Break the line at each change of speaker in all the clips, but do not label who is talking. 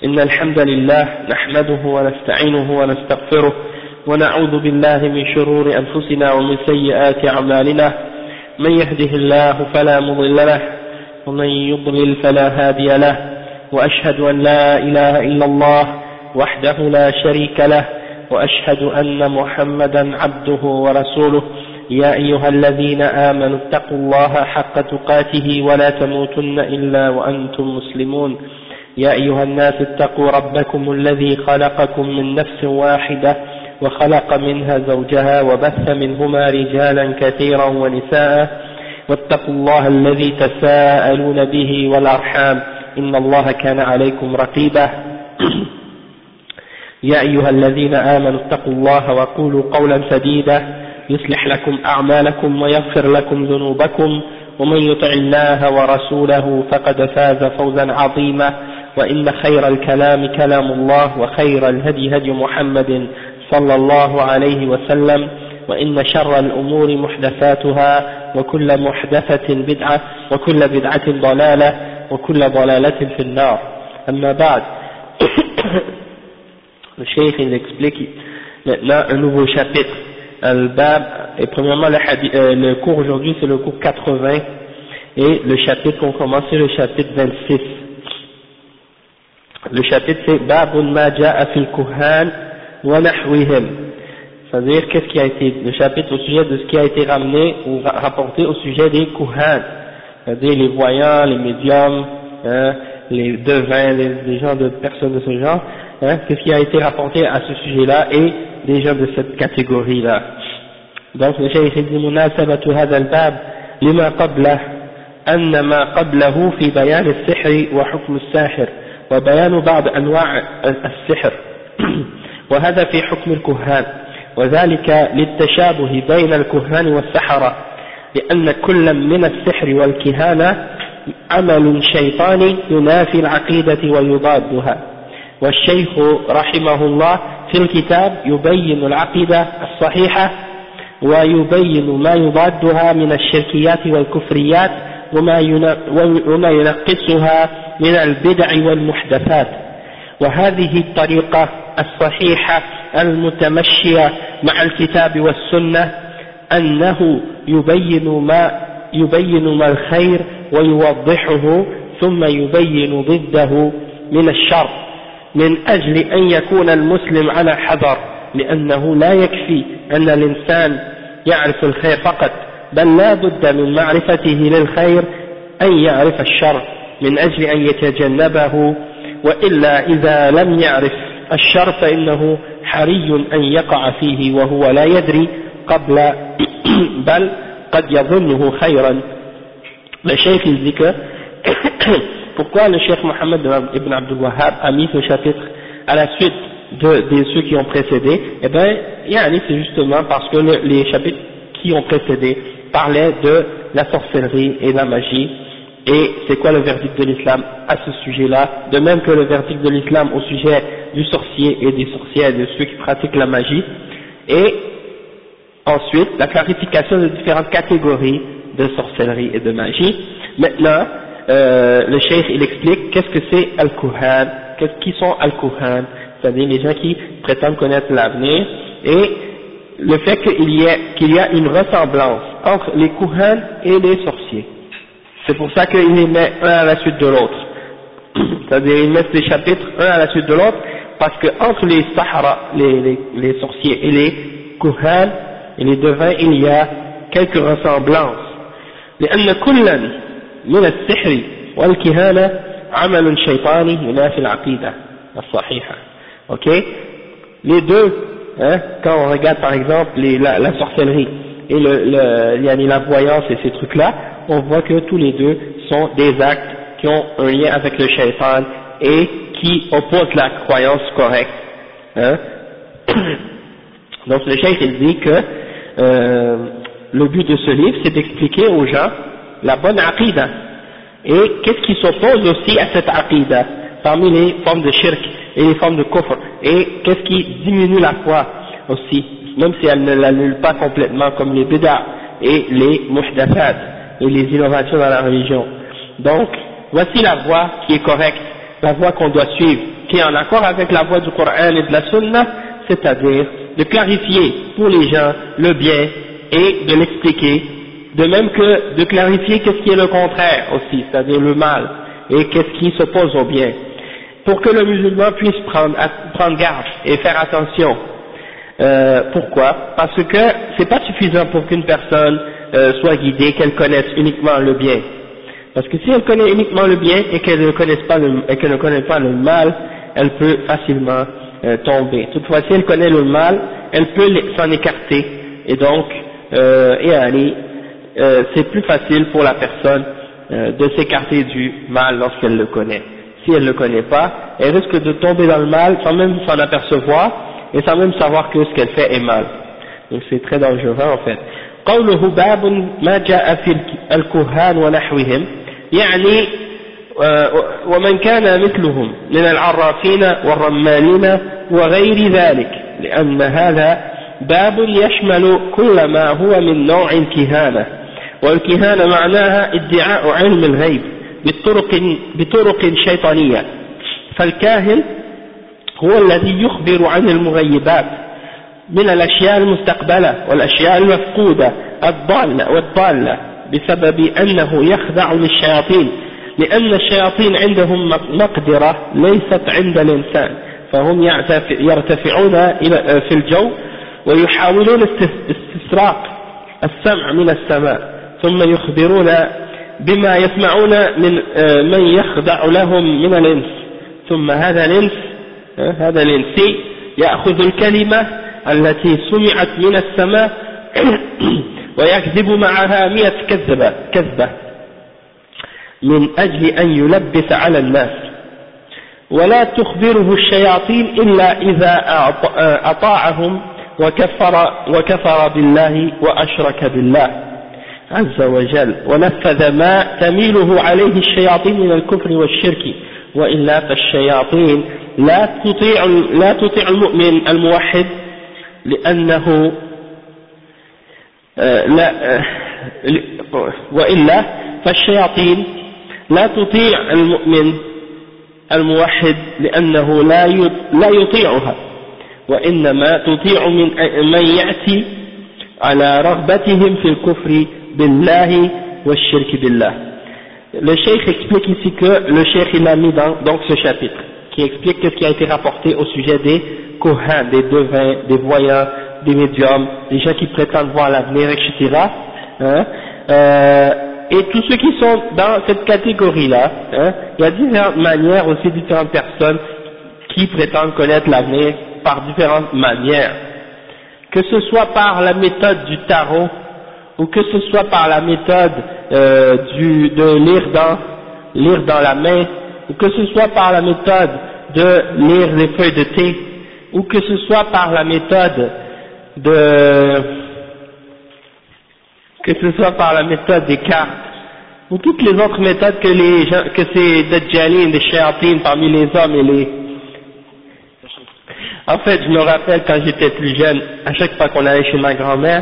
إن الحمد لله نحمده ونستعينه ونستغفره ونعوذ بالله من شرور أنفسنا ومن سيئات أعمالنا من يهده الله فلا مضل له ومن يضلل فلا هادي له وأشهد أن لا إله إلا الله وحده لا شريك له وأشهد أن محمدا عبده ورسوله يا أيها الذين آمنوا اتقوا الله حق تقاته ولا تموتن إلا وأنتم مسلمون يا أيها الناس اتقوا ربكم الذي خلقكم من نفس واحدة وخلق منها زوجها وبث منهما رجالا كثيرا ونساء واتقوا الله الذي تساءلون به والأرحام إن الله كان عليكم رقيبا يا أيها الذين آمنوا اتقوا الله وقولوا قولا سديدا يصلح لكم أعمالكم ويغفر لكم ذنوبكم ومن يطع الله ورسوله فقد فاز فوزا عظيما وإن خير الكلام كلام الله وخير الهدي هدي محمد صلى الله عليه وسلم وإن شر الأمور محدثاتها وكل محدثة بدعة وكل بدعة ضلالة وكل ضلالة في النار أما بعد. Le cheikh il explique maintenant un nouveau chapitre, Al-Bab, et premièrement le cours aujourd'hui c'est le cours 80 et le chapitre qu'on commence c'est le chapitre 26. Le chapitre c'est Babun ma ja'a fil kuhan wa nahwihim, c'est-à-dire qu'est-ce qui a été, le chapitre au sujet de ce qui a été ramené ou rapporté au sujet des kuhan, c'est-à-dire les voyants, les médiums, les devins, les gens de personnes de ce genre. Qu'est-ce qui a été rapporté à ce sujet-là et des gens de cette catégorie-là. Donc le cheikh dit مناسبة هذا الباب لما قبله أن ما قبله في بيان السحر وحكم الساحر وبيان بعض أنواع السحر وهذا في حكم الكهان وذلك للتشابه بين الكهان والسحرة لأن كل من السحر والكهانة عمل شيطاني ينافي العقيدة ويضادها. والشيخ رحمه الله في الكتاب يبين العقيدة الصحيحة ويبين ما يضادها من الشركيات والكفريات وما ينقصها من البدع والمحدثات. وهذه الطريقة الصحيحة المتمشية مع الكتاب والسنة أنه يبين ما الخير ويوضحه ثم يبين ضده من الشر من أجل أن يكون المسلم على حذر لأنه لا يكفي أن الإنسان يعرف الخير فقط بل لا بد من معرفته للخير أن يعرف الشر من أجل أن يتجنبه وإلا إذا لم يعرف الشر فإنه حري أن يقع فيه وهو لا يدري قبل بل قد يظنه خيرا. Le cheikh il dit que pourquoi le cheikh Mohammed ibn Abdul Wahhab a mis ce chapitre à la suite de ceux qui ont précédé? Eh bien, c'est justement parce que les chapitres qui ont précédé parlaient de la sorcellerie et de la magie, et c'est quoi le verdict de l'islam à ce sujet-là, de même que le verdict de l'islam au sujet du sorcier et des sorcières et de ceux qui pratiquent la magie, et ensuite la clarification de différentes catégories de sorcellerie et de magie. Maintenant, le cheikh il explique qu'est-ce que c'est Al-Kuhan, qui sont Al-Kuhan, c'est-à-dire les gens qui prétendent connaître l'avenir, et le fait qu'il y a une ressemblance entre les Kuhan et les sorciers. C'est pour ça qu'il les met un à la suite de l'autre, c'est-à-dire ils mettent les chapitres un à la suite de l'autre, parce que entre les Sahara, les sorciers et les Kuhan et les devins, il y a quelques ressemblances. لأن كلا من السحر والكهانة عمل شيطاني ينافي العقيدة الصحيحة. Ok, les deux, quand on regarde par exemple la sorcellerie et la voyance et ces trucs-là, on voit que tous les deux sont des actes qui ont un lien avec le shaitan et qui opposent la croyance correcte. Donc le cheikh il dit que le but de ce livre c'est d'expliquer aux gens la bonne aqida et qu'est-ce qui s'oppose aussi à cette aqida parmi les formes de shirk et les formes de kufr, et qu'est-ce qui diminue la foi aussi, même si elle ne l'annule pas complètement, comme les bid'a et les muhdathat et les innovations dans la religion. Donc voici la voie qui est correcte, la voie qu'on doit suivre, qui est en accord avec la voie du Coran et de la Sunna, c'est-à-dire de clarifier pour les gens le bien et de l'expliquer, de même que de clarifier qu'est-ce qui est le contraire aussi, c'est-à-dire le mal, et qu'est-ce qui s'oppose au bien, pour que le musulman puisse prendre garde et faire attention. Pourquoi? Parce que c'est pas suffisant pour qu'une personne soit guidée, qu'elle connaisse uniquement le bien. Parce que si elle connaît uniquement le bien et qu'elle ne connaît pas le mal, elle peut facilement tomber. Toutefois, si elle connaît le mal, elle peut s'en écarter, et donc c'est plus facile pour la personne de s'écarter du mal lorsqu'elle le connaît. Si elle ne le connaît pas, elle risque de tomber dans le mal sans même s'en apercevoir et sans même savoir que ce qu'elle fait est mal. Donc c'est très dangereux en fait. قوله باب ما جاء في الكهان ونحوهم يعني ومن كان مثلهم من العرافين والرمالين وغير ذلك، لأن هذا باب يشمل كل ما هو من نوع الكهانة، والكهانة معناها ادعاء علم الغيب بطرق شيطانية، فالكاهن هو الذي يخبر عن المغيبات من الأشياء المستقبلة والأشياء المفقودة والضالة بسبب أنه يخضع للشياطين، لأن الشياطين عندهم مقدرة ليست عند الإنسان، فهم يرتفعون في الجو ويحاولون استسراق السمع من السماء، ثم يخبرون بما يسمعون من يخضع لهم من الإنس، ثم هذا الإنسي يأخذ الكلمة التي سمعت من السماء ويكذب معها 100 كذبة من أجل أن يلبس على الناس، ولا تخبره الشياطين إلا إذا أطاعهم وكفر بالله وأشرك بالله عز وجل ونفذ ما تميله عليه الشياطين من الكفر والشرك، وإلا فالشياطين لا تطيع المؤمن الموحد، لأنه وإلا فالشياطين لا تطيع المؤمن الموحد لأنه لا يطيعها، وإنما تطيع من يأتي على رغبتهم في الكفر بالله والشرك بالله. Le cheikh explique ici que le cheikh il a mis dans donc ce chapitre qui explique ce qui a été rapporté au sujet des kohans, des devins, des voyants, des médiums, des gens qui prétendent voir l'avenir, etc. Et tous ceux qui sont dans cette catégorie-là, il y a différentes manières aussi, différentes personnes qui prétendent connaître l'avenir par différentes manières. Que ce soit par la méthode du tarot, ou que ce soit par la méthode de lire dans la main, ou que ce soit par la méthode de lire les feuilles de thé, ou que ce soit par la méthode des cartes, ou toutes les autres méthodes que ces dajjalines, des shayatines parmi les hommes et les... En fait, je me rappelle quand j'étais plus jeune, à chaque fois qu'on allait chez ma grand-mère,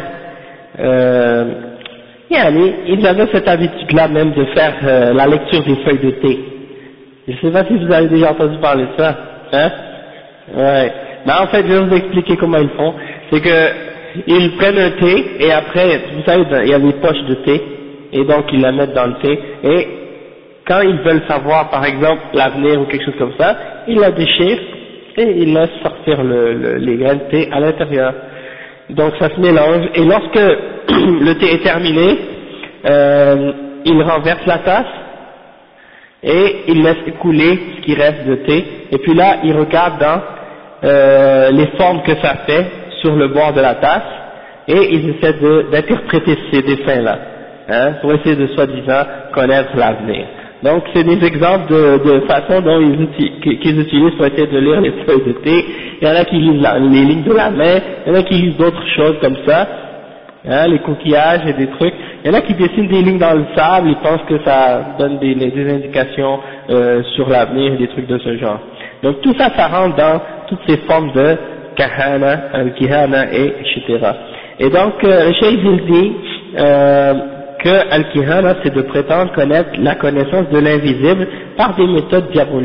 ils avaient cette habitude-là même de faire la lecture des feuilles de thé. Je ne sais pas si vous avez déjà entendu parler de ça, hein? Ouais. Mais en fait, je vais vous expliquer comment ils font. C'est que ils prennent un thé et après, vous savez, il y a des poches de thé et donc ils la mettent dans le thé et quand ils veulent savoir, par exemple, l'avenir ou quelque chose comme ça, ils la déchirent et ils laissent sortir les graines de thé à l'intérieur. Donc ça se mélange et lorsque le thé est terminé, ils renversent la tasse et ils laissent écouler ce qui reste de thé et puis là ils regardent dans les formes que ça fait sur le bord de la tasse et ils essaient d'interpréter ces dessins-là, pour essayer de soi-disant connaître l'avenir. Donc c'est des exemples de façon dont qu'ils utilisent pour essayer de lire les feuilles de thé. Il y en a qui lisent les lignes de la main, il y en a qui lisent d'autres choses comme ça, les coquillages et des trucs. Il y en a qui dessinent des lignes dans le sable, ils pensent que ça donne des indications sur l'avenir, des trucs de ce genre. Donc tout ça, ça rentre dans toutes ces formes de kahana, al-kihana et etc. Et donc le cheikh il dit que al-kihana c'est de prétendre connaître la connaissance de l'invisible par des méthodes diaboliques.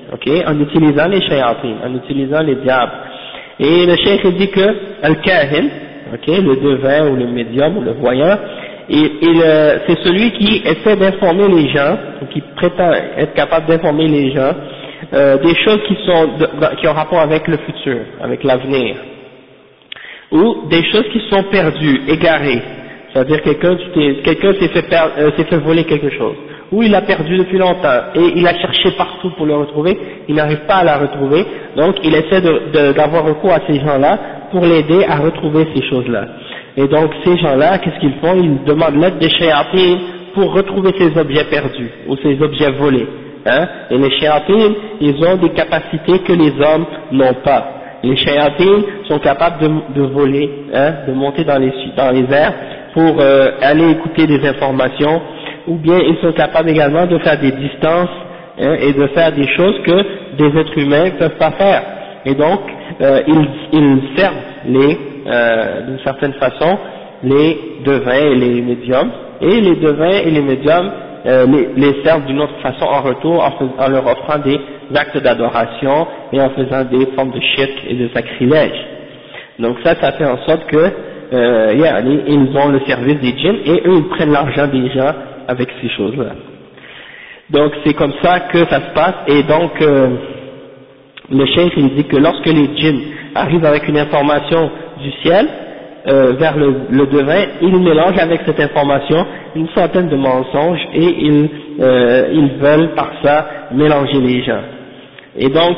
ok, en utilisant les shayatin, en utilisant les diables. Et le cheikh dit que al-kahin, ok, le devin ou le médium ou le voyant, c'est celui qui essaie d'informer les gens, ou qui prétend être capable d'informer les gens des choses qui ont rapport avec le futur, avec l'avenir, ou des choses qui sont perdues, égarées, c'est-à-dire quelqu'un s'est fait voler quelque chose, ou il l'a perdu depuis longtemps, et il a cherché partout pour le retrouver, il n'arrive pas à la retrouver, donc il essaie d'avoir recours à ces gens-là pour l'aider à retrouver ces choses-là. Et donc ces gens-là, qu'est-ce qu'ils font? Ils demandent l'aide des shayatin pour retrouver ces objets perdus, ou ces objets volés. Hein? Et les shayatin, ils ont des capacités que les hommes n'ont pas. Les shayatin sont capables de voler, hein, de monter dans les airs pour aller écouter des informations, ou bien ils sont capables également de faire des distances, hein, et de faire des choses que des êtres humains ne peuvent pas faire. Et donc ils servent d'une certaine façon les devins et les médiums, et les devins et les médiums les servent d'une autre façon en retour en leur offrant des actes d'adoration et en faisant des formes de shirk et de sacrilège. Donc ça fait en sorte que ils ont le service des djinns et eux ils prennent l'argent des gens avec ces choses-là. Donc c'est comme ça que ça se passe, et donc le cheikh il dit que lorsque les djinns arrivent avec une information du ciel vers le devin, ils mélangent avec cette information une centaine de mensonges et ils veulent par ça mélanger les gens. Et donc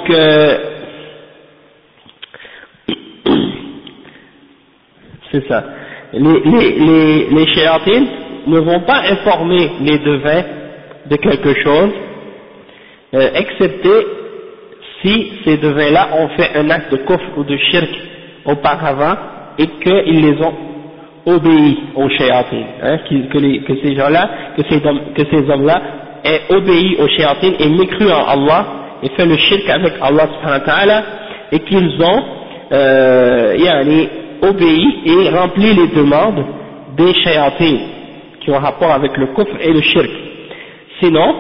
c'est ça. Les shayatin ne vont pas informer les devins de quelque chose, excepté si ces devins-là ont fait un acte de kufr ou de shirk auparavant et qu'ils les ont obéis aux shayatin, hein, que ces gens-là, que ces hommes-là aient obéi aux shayatin et mécru en Allah et fait le shirk avec Allah subhanahu wa ta'ala, et qu'ils ont obéi et rempli les demandes des shayatin qui ont rapport avec le kufr et le shirk. Sinon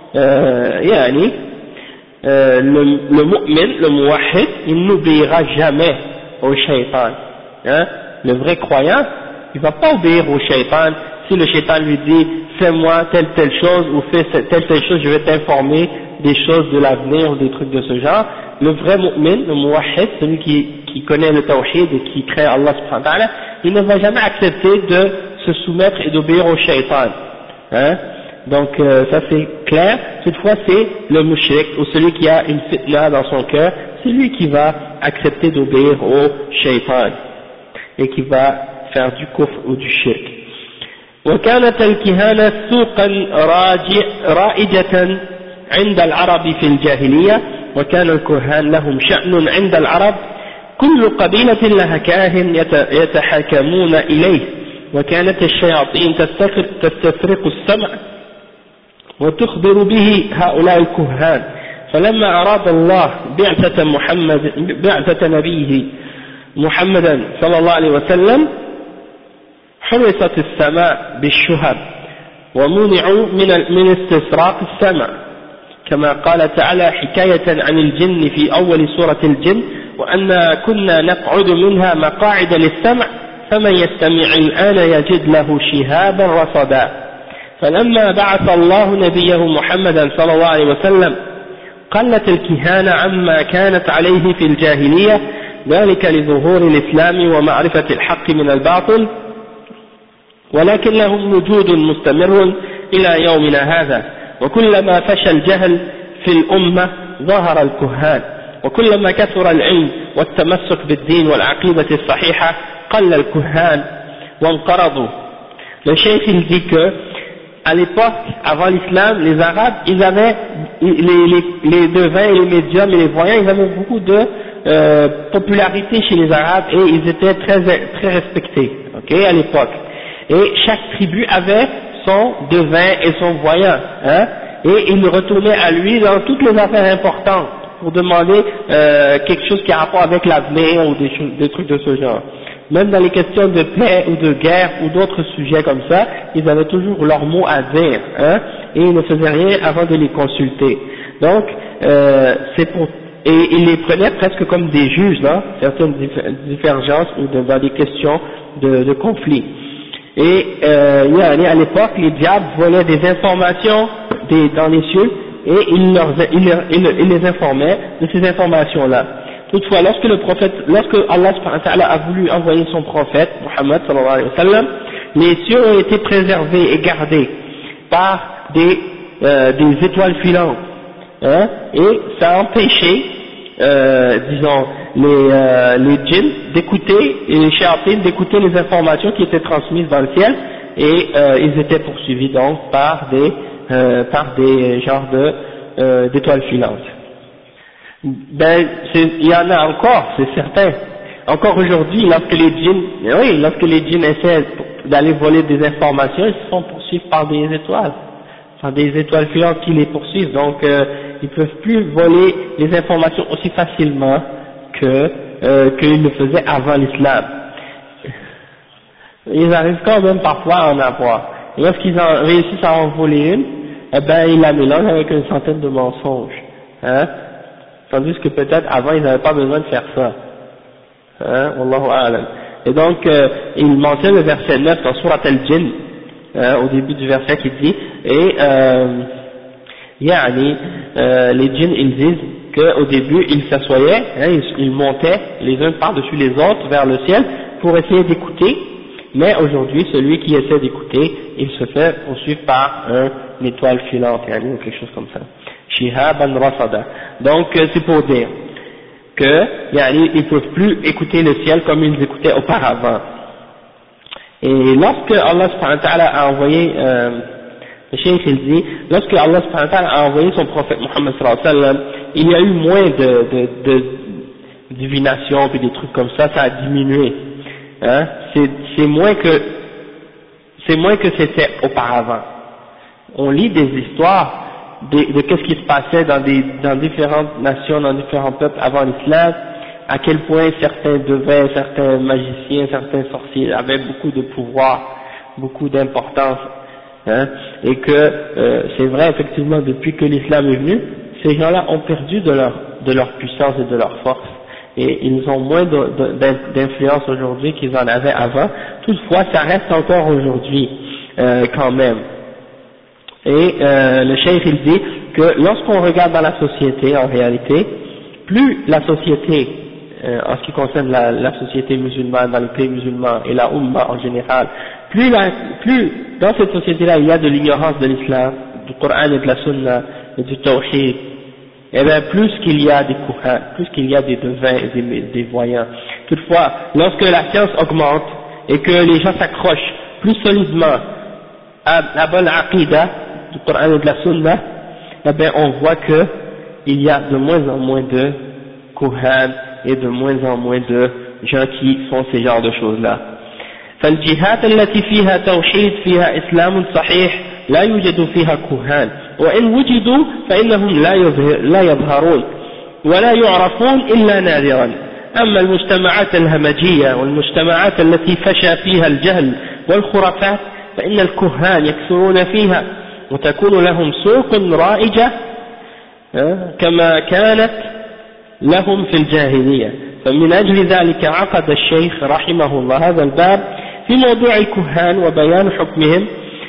le mu'min, le muwahhid, il n'obéira jamais au shaitan, hein? Le vrai croyant, il va pas obéir au shaitan. Si le shaitan lui dit fais-moi telle chose ou fais telle chose, je vais t'informer des choses de l'avenir ou des trucs de ce genre, le vrai mu'min, le muwahhid, celui qui connaît le tawhid et qui craint Allah subhanahu wa ta'ala, il ne va jamais accepter de se soumettre et d'obéir au shaitan, hein? Donc ça c'est clair. Toutefois c'est le mushrik, ou celui qui a une fitna dans son cœur, c'est lui qui va accepter d'obéir au shaitan et qui va faire du kufr ou du shirk. وكانت الكهانة سوقا رائجة عند العرب في الجاهلية، وكان الكهان لهم شأن عند العرب، كل قبيلة لها كاهن يتحاكمون إليه، وكانت الشياطين تستفرق السمع وتخبر به هؤلاء الكهان. فلما أراد الله بعثة نبيه محمدا صلى الله عليه وسلم حرست السماء بالشهب ومنعوا من استسراق السمع، كما قال تعالى حكاية عن الجن في أول سورة الجن: وأنا كنا نقعد منها مقاعد للسمع فمن يستمع الآن يجد له شهابا رصدا. فلما بعث الله نبيه محمدا صلى الله عليه وسلم قلت الكهانة عما كانت عليه في الجاهلية، ذلك لظهور الإسلام ومعرفة الحق من الباطل، ولكن لهم وجود مستمر إلى يومنا هذا، وكلما فشى الجهل في الأمة ظهر الكهان، وكلما كثر العلم والتمسك بالدين والعقيدة الصحيحة قل الكهان وانقرضوا. Le cheikh il dit que à l'époque, avant l'islam, les Arabes, ils avaient les devins et les médiums et les voyants, ils avaient beaucoup de popularité chez les Arabes et ils étaient très respectés, ok, à l'époque. Et chaque tribu avait son devin et son voyant, hein, et ils retournaient à lui dans toutes les affaires importantes pour demander quelque chose qui a rapport avec l'avenir ou des trucs de ce genre. Même dans les questions de paix ou de guerre ou d'autres sujets comme ça, ils avaient toujours leur mot à dire, hein, et ils ne faisaient rien avant de les consulter. Donc, c'est pour, et il les prenait presque comme des juges dans certaines divergences ou dans des questions de conflit. Et à l'époque, les diables volaient des informations dans les cieux et il les informait de ces informations-là. Toutefois, lorsque Allah subhanahu wa ta'ala a voulu envoyer son prophète, Muhammad sallallahu alayhi wa sallam, les cieux ont été préservés et gardés par des étoiles filantes, hein, et ça a empêché, disons, les djinns d'écouter, et les shayatines d'écouter les informations qui étaient transmises dans le ciel, et ils étaient poursuivis donc par des genres d'étoiles filantes. Ben, il y en a encore, c'est certain. Encore aujourd'hui, lorsque les djinns essaient d'aller voler des informations, ils se font poursuivre par des étoiles filantes qui les poursuivent, donc ils peuvent plus voler les informations aussi facilement qu'ils le faisaient avant l'islam. Ils arrivent quand même parfois à en avoir. Et lorsqu'ils réussissent à en voler une, eh ben ils la mélangent avec une centaine de mensonges, hein. Tandis que peut-être avant ils n'avaient pas besoin de faire ça, hein, Wallahu a'lam. Et donc il mentionne le verset 9 dans Surat al-Jinn, au début du verset qui dit, et les djinns ils disent qu'au début ils s'assoyaient, hein, ils montaient les uns par-dessus les autres vers le ciel pour essayer d'écouter, mais aujourd'hui celui qui essaie d'écouter, il se fait poursuivre par une étoile filante, ou quelque chose comme ça. Shihaban Rasada. Donc c'est pour dire que ils peuvent plus écouter le ciel comme ils écoutaient auparavant. Et lorsque Allah subhanahu wa ta'ala a envoyé, le cheikh il dit, lorsque Allah subhanahu wa ta'ala a envoyé son prophète Muhammad sallallahu alayhi wa sallam, il y a eu moins de divination puis des trucs comme ça a diminué, hein, c'est moins que c'était auparavant. On lit des histoires de qu'est-ce qui se passait dans différentes nations, dans différents peuples avant l'islam, à quel point certains magiciens, certains sorciers avaient beaucoup de pouvoir, beaucoup d'importance, hein, et que c'est vrai effectivement depuis que l'islam est venu, ces gens-là ont perdu de leur puissance et de leur force, et ils ont moins d'influence aujourd'hui qu'ils en avaient avant. Toutefois, ça reste encore aujourd'hui quand même. Et le cheikh il dit que lorsqu'on regarde dans la société, en réalité, plus la société, en ce qui concerne la société musulmane, dans les pays musulmans et la Ummah en général, plus dans cette société-là il y a de l'ignorance de l'islam, du Coran et de la Sunna et du Tawhid, et bien plus qu'il y a des courants, plus qu'il y a des devins et des voyants. Toutefois, lorsque la science augmente et que les gens s'accrochent plus solidement à la bonne aqidah du Coran et de la Sunna, eh bien on voit que il y a de moins en moins de Kohan et de moins en moins de gens qui font ces genres de choses-là. فالجهات التي فيها توحيد فيها إسلام صحيح لا يوجد فيها كهان، وإن وجدوا فإنهم لا يظهرون ولا يعرفون إلا نادرا. أما المجتمعات الهمجية والمجتمعات التي فشى فيها الجهل والخرافات فإن الكهان يكثرون فيها وتكون لهم سوق رائجة كما كانت لهم في الجاهلية. فمن أجل ذلك عقد الشيخ رحمه الله هذا الباب في موضوع الكهان وبيان حكمهم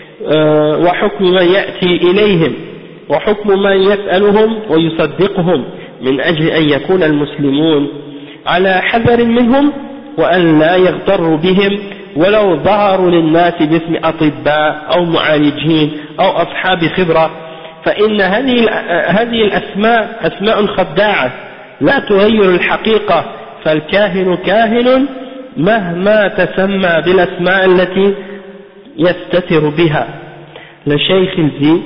وحكم من يأتي إليهم وحكم من يسألهم ويصدقهم من أجل أن يكون المسلمون على حذر منهم وأن لا يغتروا بهم ولو ظهروا للناس باسم أطباء أو معالجين أو أصحاب خبرة، فإن هذه الأسماء أسماء خداعة لا تغير الحقيقة، فالكاهن كاهن مهما تسمى بالأسماء التي يستتر بها. Le cheikh il dit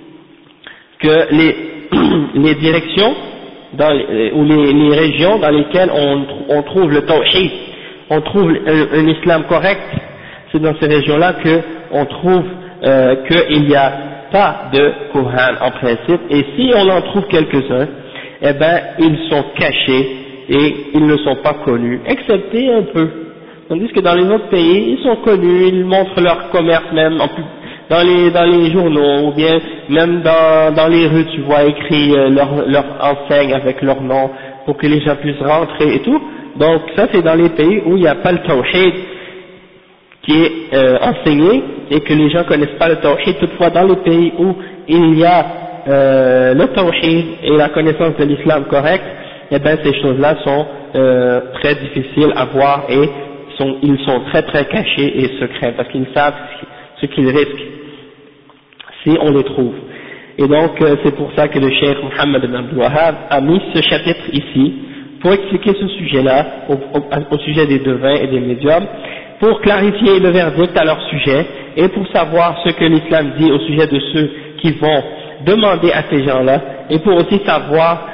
que les directions ou les régions dans lesquelles on trouve le tawhid, on trouve un islam correct, c'est dans ces régions-là qu'on trouve qu'il n'y a pas de Kohan en principe, et si on en trouve quelques-uns, eh ben ils sont cachés et ils ne sont pas connus, excepté un peu. Tandis que dans les autres pays, ils sont connus, ils montrent leur commerce même dans les journaux, ou bien même dans les rues, tu vois écrit leur enseigne avec leur nom pour que les gens puissent rentrer et tout. Donc ça c'est dans les pays où il n'y a pas le tawhid qui est enseigné et que les gens connaissent pas le tawhid. Toutefois dans les pays où il y a le tawhid et la connaissance de l'islam correcte, eh bien ces choses-là sont très difficiles à voir et ils sont très très cachés et secrets parce qu'ils savent ce qu'ils risquent si on les trouve. Et donc c'est pour ça que le cheikh Mohammed ibn Abdul Wahhab a mis ce chapitre ici pour expliquer ce sujet-là au sujet des devins et des médiums, pour clarifier le verdict à leur sujet et pour savoir ce que l'islam dit au sujet de ceux qui vont demander à ces gens-là, et pour aussi savoir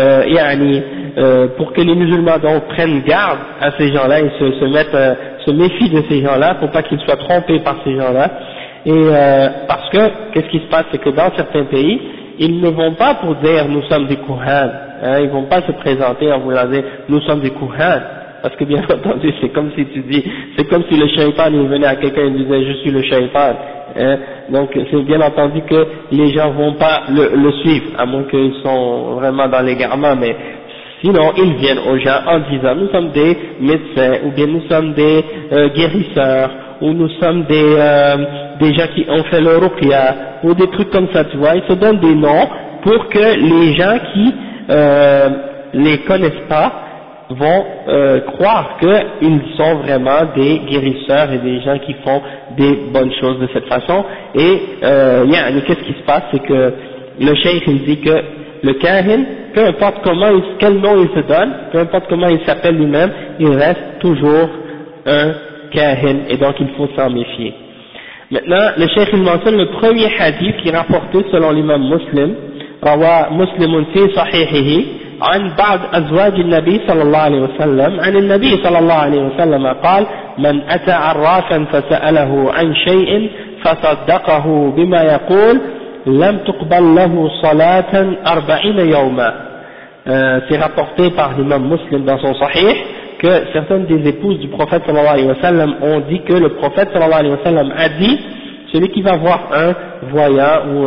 pour que les musulmans donc prennent garde à ces gens-là et se méfient de ces gens-là pour pas qu'ils soient trompés par ces gens-là. Et parce que qu'est-ce qui se passe, c'est que dans certains pays ils ne vont pas pour dire nous sommes des Kuhan, ils vont pas se présenter en voulant dire nous sommes des Kuhan, parce que bien entendu c'est comme si tu dis, c'est comme si le shaitan il venait à quelqu'un et disait je suis le shaitan, donc c'est bien entendu que les gens vont pas le suivre, à moins qu'ils sont vraiment dans l'égarement, mais sinon ils viennent aux gens en disant nous sommes des médecins, ou bien nous sommes des guérisseurs, ou nous sommes des gens qui ont fait le ruqya, ou des trucs comme ça, tu vois, ils se donnent des noms pour que les gens qui les connaissent pas vont croire qu'ils sont vraiment des guérisseurs et des gens qui font des bonnes choses de cette façon. Et qu'est-ce qui se passe, c'est que le cheikh il dit que le kahin, peu importe quel nom il se donne, peu importe comment il s'appelle lui-même, il reste toujours un kahin, et donc il faut s'en méfier. Maintenant, le cheikh il mentionne le premier hadith qui est rapporté selon l'imam Muslim, rawa Muslimun fi sahihihi, عن بعض أزواج النبي صلى الله عليه وسلم عن النبي صلى الله عليه وسلم قال من أتى عرافا فسأله عن شيء فصدقه بما يقول لم تقبل له صلاة 40 يوما. C'est rapporté par l'imam Muslim dans son Sahih que certaines des épouses du prophète sallallahu alayhi wa sallam ont dit que le prophète sallallahu alayhi wa sallam a dit celui qui va voir un voyant ou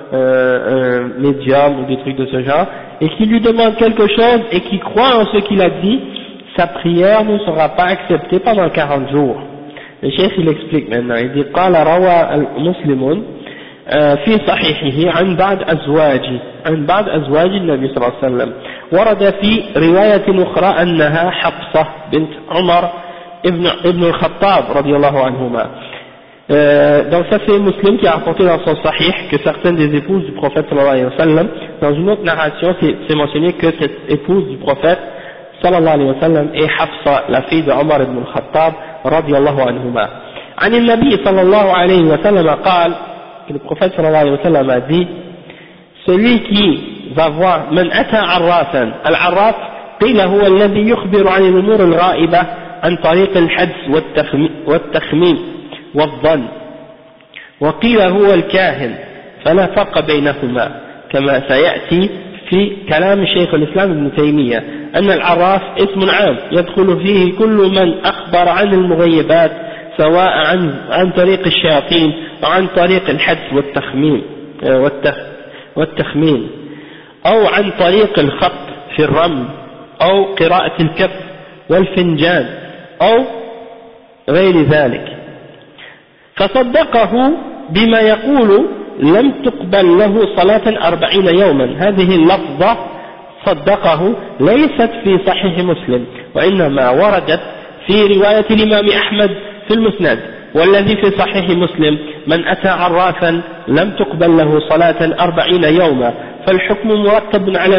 un médium ou des trucs de ce genre et qui lui demande quelque chose et qui croit en ce qu'il a dit, sa prière ne sera pas acceptée pendant 40 jours. Le cheikh il explique maintenant, il dit قال روى مسلم في صحيحه عن بعض أزواج النبي صلى الله عليه وسلم ورد في رواية أخرى أنها حفصة بنت عمر ابن الخطاب رضي الله عنهما. Donc ça c'est Muslim qui a rapporté dans son Sahih que certaines des épouses du prophète sallallahu alayhi wa sallam, dans une autre narration c'est mentionné que cette épouse du prophète sallallahu alayhi wa sallam est Hafsa, la fille de Omar ibn al-Khattab radiyallahu anhuma. عن النبي صلى الله عليه وسلم قال, le prophète sallallahu alayhi wa sallam a dit, celui qui va voir من أتى عرافا, العراف قيل هو الذي يخبر عن الأمور الغائبة عن طريق الحدس والتخمين والظن, وقيل هو الكاهن, فلا فرق بينهما كما سيأتي في كلام شيخ الإسلام ابن تيمية أن العراف اسم عام يدخل فيه كل من أخبر عن المغيبات سواء عن طريق الشياطين وعن طريق الحدس والتخمين أو عن طريق الخط في الرمل أو قراءة الكف والفنجان أو غير ذلك, فصدقه بما يقول لم تقبل له صلاة 40 يوما. هذه اللفظة صدقه ليست في صحيح مسلم وإنما وردت في رواية الإمام أحمد في المسند, والذي في صحيح مسلم من أتى عرافا لم تقبل له صلاة 40 يوما, فالحكم مرتب على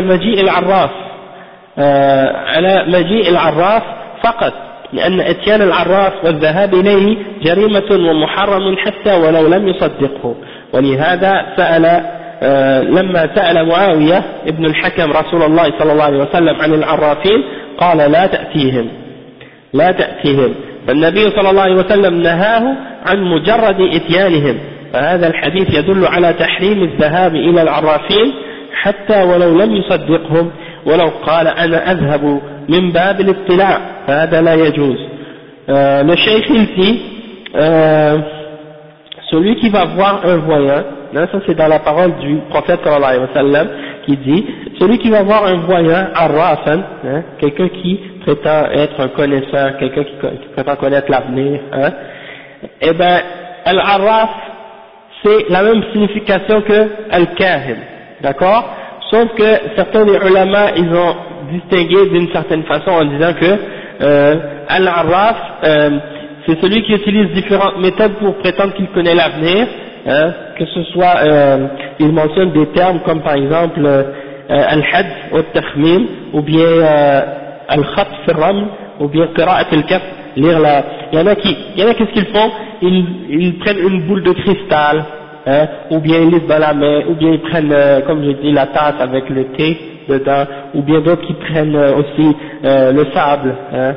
مجيء العراف فقط, لأن إتيان العراف والذهاب إليه جريمة ومحرم حتى ولو لم يصدقه. ولهذا لما سأل معاوية ابن الحكم رسول الله صلى الله عليه وسلم عن العرافين قال لا تأتيهم, فالنبي صلى الله عليه وسلم نهاه عن مجرد إتيانهم, فهذا الحديث يدل على تحريم الذهاب إلى العرافين حتى ولو لم يصدقهم, ولو قال أنا أذهب من باب الاطلاع فهذا لا يجوز. Le cheikh il dit celui qui va voir un voyant, hein, ça c'est dans la parole du prophète sallallahu alayhi wa sallam, qui dit, celui qui va voir un voyant, arrafan, hein, quelqu'un qui prétend être un connaisseur, quelqu'un qui prétend connaître l'avenir, hein, eh ben, al-arraf, c'est la même signification que al-kahin, d'accord? Sauf que certains des ulama, ils ont distingué d'une certaine façon en disant que al-arraf, c'est celui qui utilise différentes méthodes pour prétendre qu'il connaît l'avenir, hein, que ce soit, il mentionne des termes comme par exemple al-hadf ou al-takhmim, ou bien al-khat fi al-raml, ou bien qira'at al-kaf, lire la... Il y en a qu'est-ce qu'ils font? Ils prennent une boule de cristal, hein, ou bien ils lisent dans la main, ou bien ils prennent, comme je dis, la tasse avec le thé dedans, ou bien d'autres qui prennent aussi le sable, hein.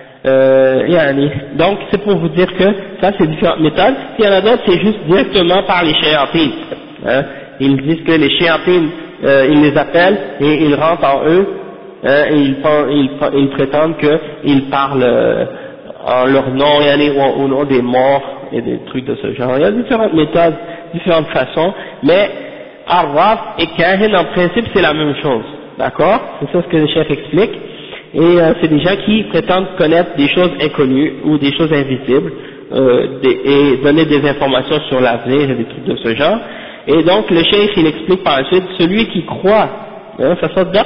Donc c'est pour vous dire que ça c'est différentes méthodes. Il y en a d'autres, c'est juste directement par les shayatines, hein. Ils disent que les shayatines, ils les appellent et ils rentrent en eux, hein, et ils prétendent qu'ils parlent en leur nom, ou au nom des morts et des trucs de ce genre. Il y a différentes méthodes, différentes façons, mais Arraf et Kahin en principe c'est la même chose, d'accord? C'est ça ce que le chef explique. Et c'est des gens qui prétendent connaître des choses inconnues ou des choses invisibles, et donner des informations sur l'avenir et des trucs de ce genre. Et donc le cheikh il explique par la suite, celui qui croit, hein,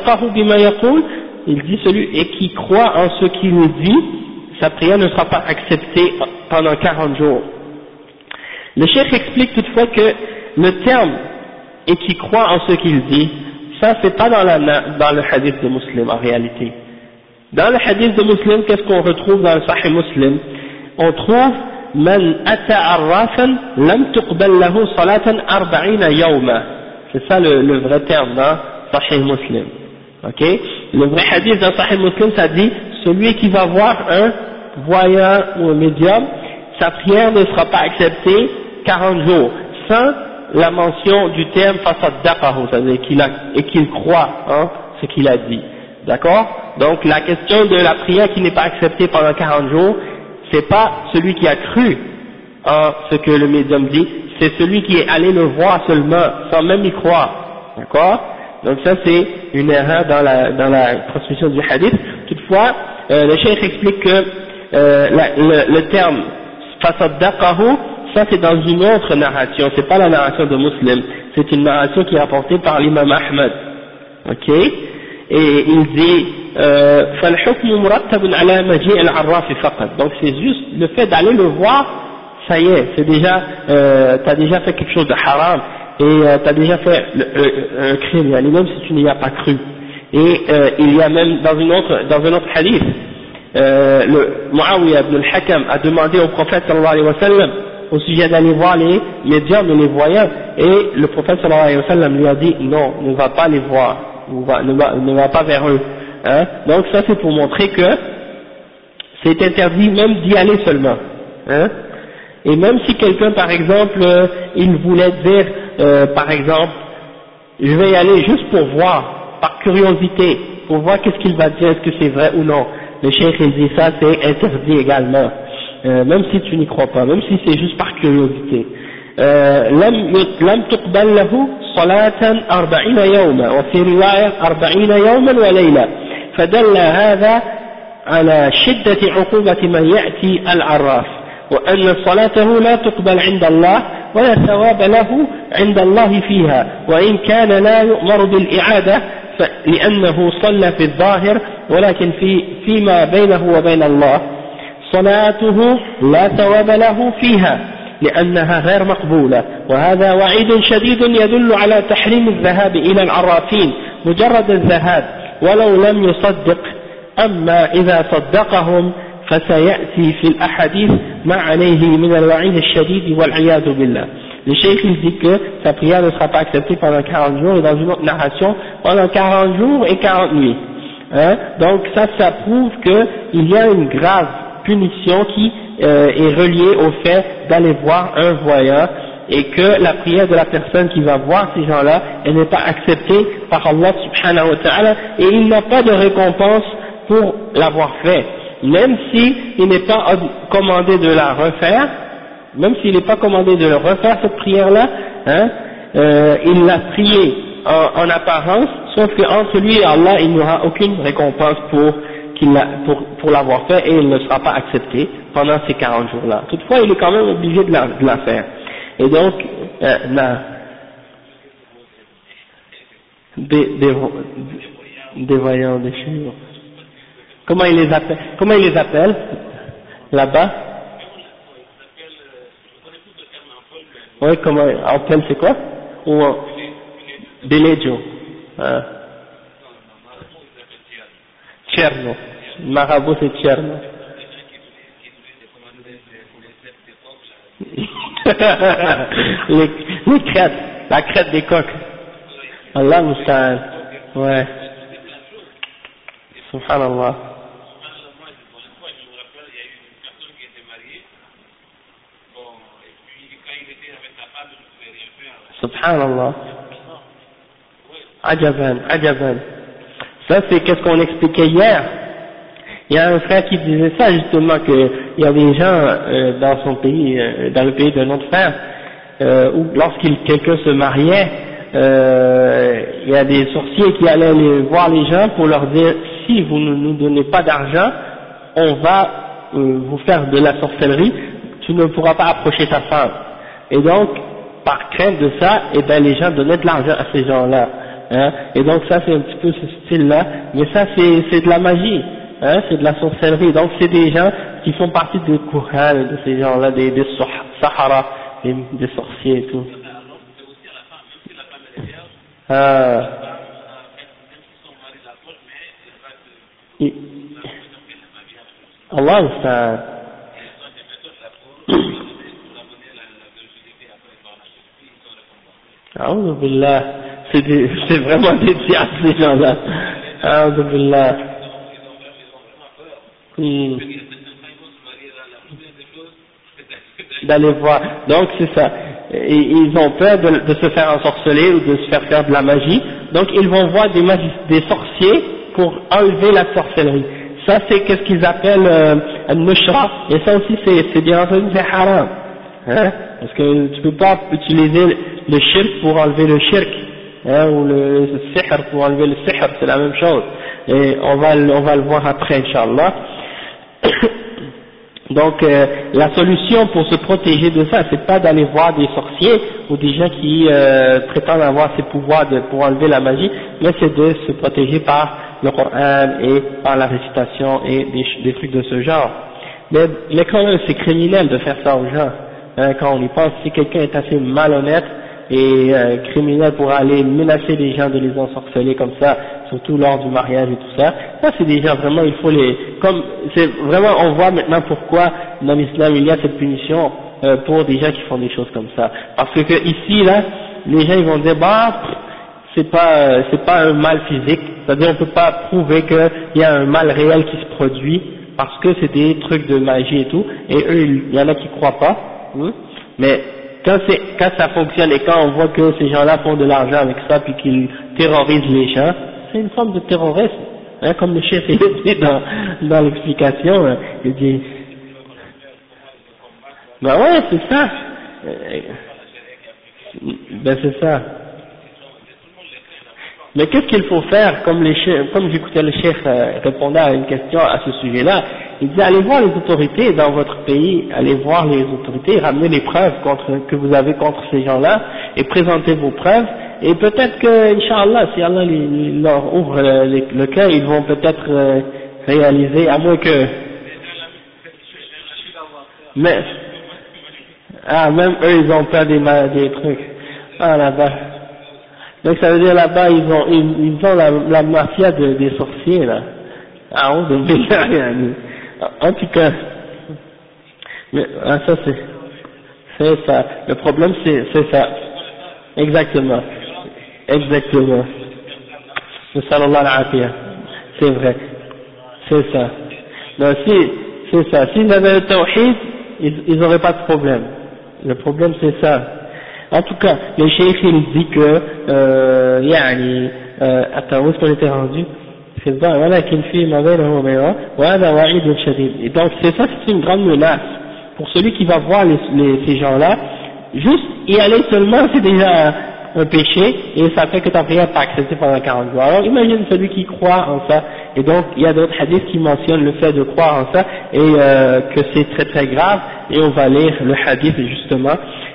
il dit celui et qui croit en ce qu'il dit, sa prière ne sera pas acceptée pendant 40 jours. Le cheikh explique toutefois que le terme et qui croit en ce qu'il dit, ça c'est pas dans le hadith de Muslim en réalité. Dans le hadith de Muslim, qu'est-ce qu'on retrouve dans le Sahih Muslim? On trouve Man ata arrafan lam tuqbal lahu salatan arba'ina yawma. C'est ça le vrai terme dans Sahih Muslim. Ok? Le vrai hadith dans Sahih Muslim, ça dit celui qui va voir un voyant ou un médium, sa prière ne sera pas acceptée 40 jours, sans la mention du terme fasaddaqahu, c'est-à-dire qu'il croit, hein, ce qu'il a dit. D'accord? Donc la question de la prière qui n'est pas acceptée pendant 40 jours, c'est pas celui qui a cru en ce que le médium dit, c'est celui qui est allé le voir seulement, sans même y croire. D'accord? Donc ça c'est une erreur dans la transmission du hadith. Toutefois, le cheikh explique que le terme fasaddaqahu, ça c'est dans une autre narration, c'est pas la narration de Muslim, c'est une narration qui est rapportée par l'imam Ahmad. Ok? Et il dit فالحكم مرتب على مجيء العراف فقط. Donc c'est juste le fait d'aller le voir, ça y est, c'est déjà t'as déjà fait quelque chose de haram et t'as déjà fait un crime, même si tu n'y as pas cru. Et il y a même dans un autre hadith, le Muawiyah ibn al-Hakam a demandé au prophète sallallahu alayhi wa sallam au sujet d'aller voir les médiums et les voyants, et le prophète sallallahu alayhi wa sallam lui a dit non, ne va pas les voir, ne va pas vers eux, hein. Donc ça c'est pour montrer que c'est interdit même d'y aller seulement, hein. Et même si quelqu'un par exemple il voulait dire par exemple je vais y aller juste pour voir, par curiosité, pour voir qu'est-ce qu'il va dire, est-ce que c'est vrai ou non, le cheikh il dit ça c'est interdit également, même si tu n'y crois pas, même si c'est juste par curiosité. لم تقبل له صلاة 40 يوما وفي رواية 40 يوما وليلة، فدل هذا على شدة عقوبة من يأتي العراف، وأن صلاته لا تقبل عند الله ولا ثواب له عند الله فيها، وإن كان لا يؤمر بالإعادة لأنه صلى في الظاهر، ولكن فيما بينه وبين الله صلاته لا ثواب له فيها لأنها غير مقبولة. وهذا وعيد شديد يدل على تحريم الذهاب إلى العرافين مجرد الذهاب ولو لم يصدق، أما إذا صدقهم فسيأتي في الأحاديث ما عليه من الوعيد الشديد والعياذ بالله. Le cheikh il dit que sa prière ne sera pas acceptée pendant 40 jours, et dans une autre narration pendant 40 jours et 40 nuits, hein? Donc ça prouve qu'il y a une grave punition qui est reliée au fait d'aller voir un voyant, et que la prière de la personne qui va voir ces gens-là, elle n'est pas acceptée par Allah subhanahu wa ta'ala, et il n'a pas de récompense pour l'avoir fait, même si il n'est pas commandé de la refaire, même s'il n'est pas commandé de refaire cette prière-là, hein, il l'a prié en apparence, sauf qu'entre lui et Allah, il n'aura aucune récompense pour l'avoir fait et il ne sera pas accepté pendant ces 40 jours-là. Toutefois, il est quand même obligé de la faire. Et donc, des voyants, des chevaux. Comment il les appelle là-bas? Oui, comment appelle, c'est quoi? Ou Beleggio. Tcherno. Marabout, c'est Tcherno. les crêtes, la crête des coqs. Allah Musta'an. Ouais. Subhanallah. Subhanallah. Ajaban, ajaban. Ça c'est qu'est-ce qu'on expliquait hier. Il y a un frère qui disait ça justement, qu'il y a des gens dans son pays, dans le pays de notre frère, où quelqu'un se mariait, il y a des sorciers qui allaient voir les gens pour leur dire si vous ne nous donnez pas d'argent, on va vous faire de la sorcellerie, tu ne pourras pas approcher ta femme. Et donc, par crainte de ça, eh ben les gens donnaient de l'argent à ces gens-là. Hein, et donc ça c'est un petit peu ce style-là, mais ça c'est de la magie, hein, c'est de la sorcellerie. Donc c'est des gens qui font partie des Kourans, de ces gens-là, des Sahara, des sorciers et tout. Ah. Allah, ça. A'udhu billah. C'est vraiment des diables, ces gens-là. A'udhu billah. D'aller voir. Donc c'est ça. Et ils ont peur de se faire ensorceler ou de se faire de la magie. Donc ils vont voir des sorciers pour enlever la sorcellerie. Ça c'est qu'est-ce qu'ils appellent al-nushra. Et ça aussi c'est bien entendu c'est haram. Hein? Parce que tu peux pas utiliser le shirk pour enlever le shirk. Hein, ou le sihr pour enlever le sihr, c'est la même chose. Et on va le voir après, Inch'Allah. Donc, la solution pour se protéger de ça, c'est pas d'aller voir des sorciers ou des gens qui prétendent avoir ces pouvoirs pour enlever la magie, mais c'est de se protéger par le Coran et par la récitation et des trucs de ce genre. Mais quand même, c'est criminel de faire ça aux gens. Hein, quand on y pense, si quelqu'un est assez malhonnête et criminel pour aller menacer les gens de les ensorceler comme ça, surtout lors du mariage et tout ça, ça c'est des gens vraiment, il faut c'est vraiment, on voit maintenant pourquoi dans l'islam il y a cette punition pour des gens qui font des choses comme ça. Parce que ici là, les gens ils vont dire c'est pas un mal physique, c'est-à-dire on peut pas prouver qu'il y a un mal réel qui se produit parce que c'est des trucs de magie et tout, et eux il y en a qui croient pas, mais quand ça fonctionne et quand on voit que ces gens-là font de l'argent avec ça puis qu'ils terrorisent les gens, c'est une forme de terrorisme, hein, comme le chef il dit dans l'explication, hein, il dit, ben ouais c'est ça, ben c'est ça. Mais qu'est-ce qu'il faut faire, comme j'écoutais le chef répondant à une question à ce sujet-là, il dit allez voir les autorités dans votre pays, allez voir les autorités, ramenez les preuves que vous avez contre ces gens-là, et présentez vos preuves, et peut-être que, Inch'Allah, si Allah leur ouvre le cœur, ils vont peut-être réaliser, à moins que... Mais, même eux ils ont peur des trucs. Ah là-bas. Donc ça veut dire là-bas ils ont la mafia des sorciers là. Ah on devait en tout cas. Mais ça c'est ça. Le problème c'est ça. Exactement. Exactement. Sallallahu alayhi wa. C'est vrai. C'est ça. Donc c'est ça. S'ils avaient le tawhid, ils n'auraient pas de problème. Le problème c'est ça. En tout cas, le cheikh il dit que, attends, où est-ce qu'on était rendu? Et donc c'est ça, c'est une grande menace, pour celui qui va voir ces gens-là, juste y aller seulement, c'est déjà un péché, et ça fait que ta prière n'est pas acceptée pendant 40 jours. Alors imagine celui qui croit en ça, et donc il y a d'autres hadiths qui mentionnent le fait de croire en ça, et que c'est très très grave, et on va lire le hadith justement.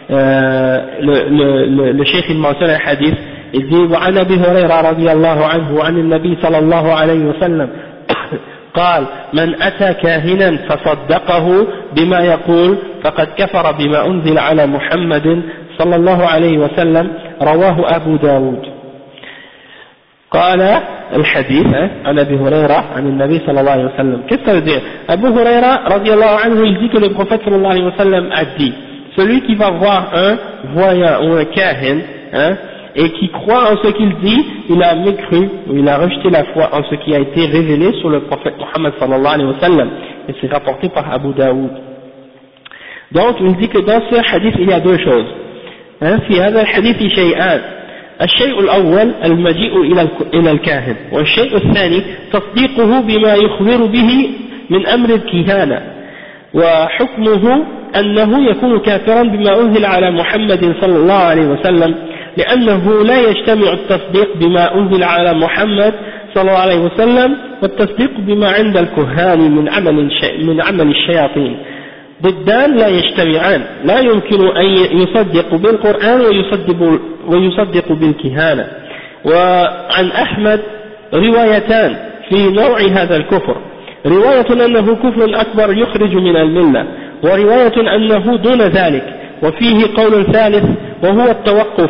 Le cheikh il mentionne un hadith, il dit وعن أبي هريرة رضي الله عنه عن النبي صلى الله عليه وسلم قال من أتى كاهنا فصدقه بما يقول فقد كفر بما أنزل على محمد صلى الله عليه وسلم رواه أبو داود. قال الحديث عن أبي هريرة عن النبي صلى الله عليه وسلم. Qu'est-ce que ça veut dire? Abu Huraira radiallahu anhu, il dit que le prophète sallallahu alayhi wa sallam a dit, celui qui va voir un voyant ou un kahin, et qui croit en ce qu'il dit, il a mécru, ou il a rejeté la foi en ce qui a été révélé sur le prophète Muhammad sallallahu alayhi wa sallam, et c'est rapporté par Abu Daoud. Donc il dit que dans ce hadith il y a deux choses. في هذا الحديث شيئان، الشيء الأول المجيء إلى الكاهن، والشيء الثاني تصديقه بما يخبر به من أمر الكهانة، وحكمه أنه يكون كافرا بما أنزل على محمد صلى الله عليه وسلم، لأنه لا يجتمع التصديق بما أنزل على محمد صلى الله عليه وسلم والتصديق بما عند الكهان من عمل الشياطين، ضدان لا يجتمعان، لا يمكن أن يصدق بالقرآن ويصدق بالكهانة. وعن أحمد روايتان في نوع هذا الكفر، رواية أنه كفر أكبر يخرج من الملة، ورواية أنه دون ذلك، وفيه قول ثالث وهو التوقف،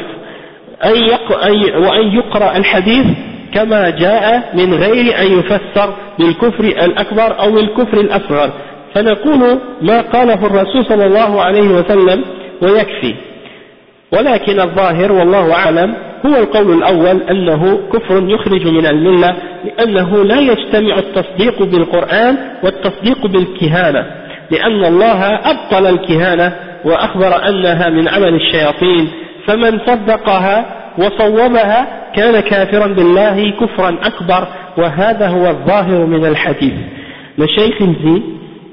وأن يقرأ الحديث كما جاء من غير أن يفسر بالكفر الأكبر أو الكفر الأصغر، فنقول ما قاله الرسول صلى الله عليه وسلم ويكفي. ولكن الظاهر والله أعلم هو القول الأول أنه كفر يخرج من الملة، لأنه لا يجتمع التصديق بالقرآن والتصديق بالكهانة، لأن الله أبطل الكهانة وأخبر أنها من عمل الشياطين، فمن صدقها وصوبها كان كافرا بالله كفرا أكبر، وهذا هو الظاهر من الحديث. Le cheikh il dit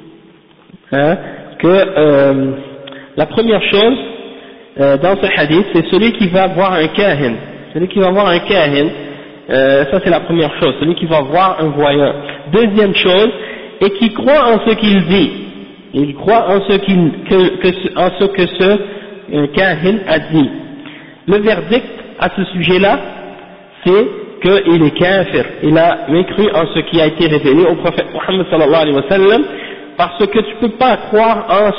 que la première chose dans ce hadith, c'est celui qui va voir un kahin. Celui qui va voir un kahin, ça c'est la première chose, celui qui va voir un voyant. Deuxième chose, et qui croit en ce qu'il dit. Il croit en ce que ce kahin a dit. Le verdict à ce sujet-là, c'est qu'il est kafir. Il a mécru en ce qui a été révélé au prophète Muhammad sallallahu alayhi wa sallam, parce que tu peux pas croire en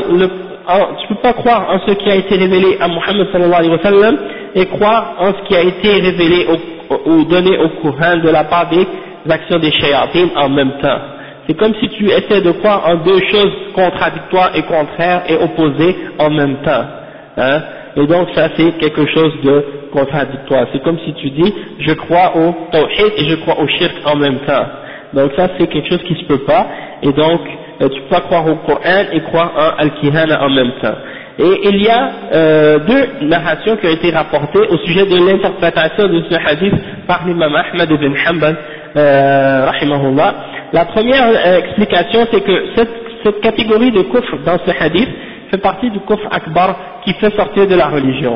ce qui a été révélé à Muhammad sallallahu alayhi wa sallam et croire en ce qui a été révélé ou donné au Coran de la part des actions des shayatines en même temps. C'est comme si tu essaies de croire en deux choses contradictoires et contraires et opposées en même temps. Et donc ça c'est quelque chose de contradictoire. C'est comme si tu dis je crois au tawhid et je crois au shirk en même temps. Donc ça c'est quelque chose qui se peut pas, et donc tu peux pas croire au Coran et croire en Al-Kihana en même temps. Et il y a deux narrations qui ont été rapportées au sujet de l'interprétation de ce hadith par l'imam Ahmad ibn Hanbal rahimahullah. La première explication, c'est que cette catégorie de kufr dans ce hadith fait partie du kufr akbar qui fait sortir de la religion.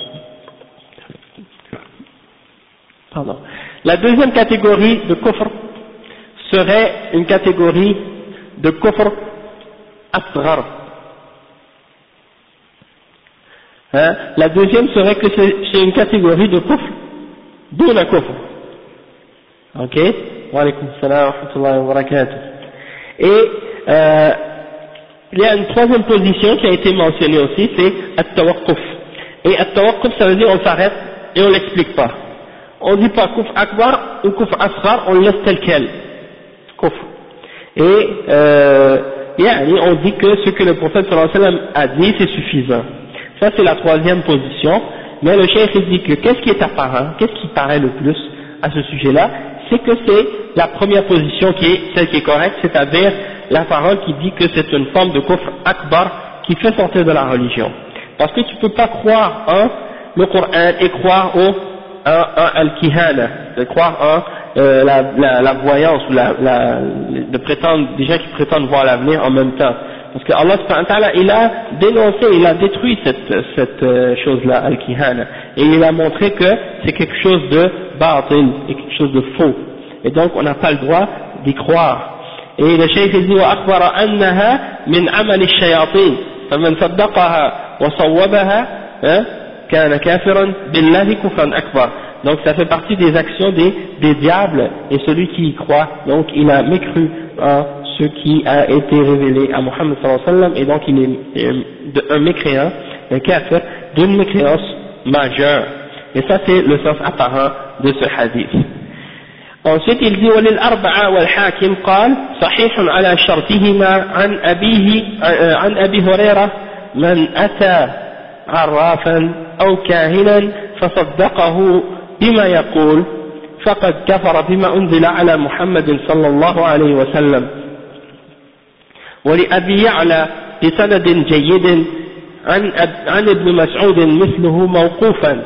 Pardon. La deuxième catégorie de kufr serait une catégorie de kufr asghar. La deuxième serait que c'est une catégorie de kufr duna kufr. Ok? Wa alaykum salam wa rahmatullahi wa barakatuh. Et il y a une troisième position qui a été mentionnée aussi, c'est at-tawaqquf. Et at-tawaqquf, ça veut dire on s'arrête et on l'explique pas. On dit pas kufr akbar ou kufr asghar, on le laisse tel quel. Kufr. Et on dit que ce que le prophète sallallahu alayhi wa sallam a dit, c'est suffisant. Ça c'est la troisième position. Mais le cheikh il dit que qu'est-ce qui est apparent, qu'est-ce qui paraît le plus à ce sujet-là, c'est que c'est la première position qui est celle qui est correcte, c'est-à-dire la parole qui dit que c'est une forme de kufr akbar qui fait sortir de la religion. Parce que tu peux pas croire en le Coran et croire en al-kihana, croire en la voyance ou de prétendre, des gens qui prétendent voir l'avenir en même temps. parce que Allah subhanahu wa ta'ala, il a dénoncé, il a détruit cette chose-là, al-kihana, et il a montré que c'est quelque chose de batil, et quelque chose de faux, et donc on n'a pas le droit d'y croire. Et le cheikh dit وأخبر أنها من عمل الشياطين فمن صدقها وصوبها كان كافرا بالله كفرا أكبر. Donc ça fait partie des actions des diables, et celui qui y croit, donc il a mécru en ce qui a été révélé à Muhammad sallallahu alayhi wa sallam, et donc il est un mécréant, un kafir, d'une mécréance majeure. Et ça c'est le sens apparent de ce hadith. Ensuite il dit وللأربعة والحاكم قال صحيح على شرطهما عن أبي هريرة من أتى عرافا أو كاهنا فصدقه بما يقول فقد كفر بما أنزل على محمد صلى الله عليه وسلم. ولأبي يعلى بسند جيد عن ابن مسعود مثله موقوفا.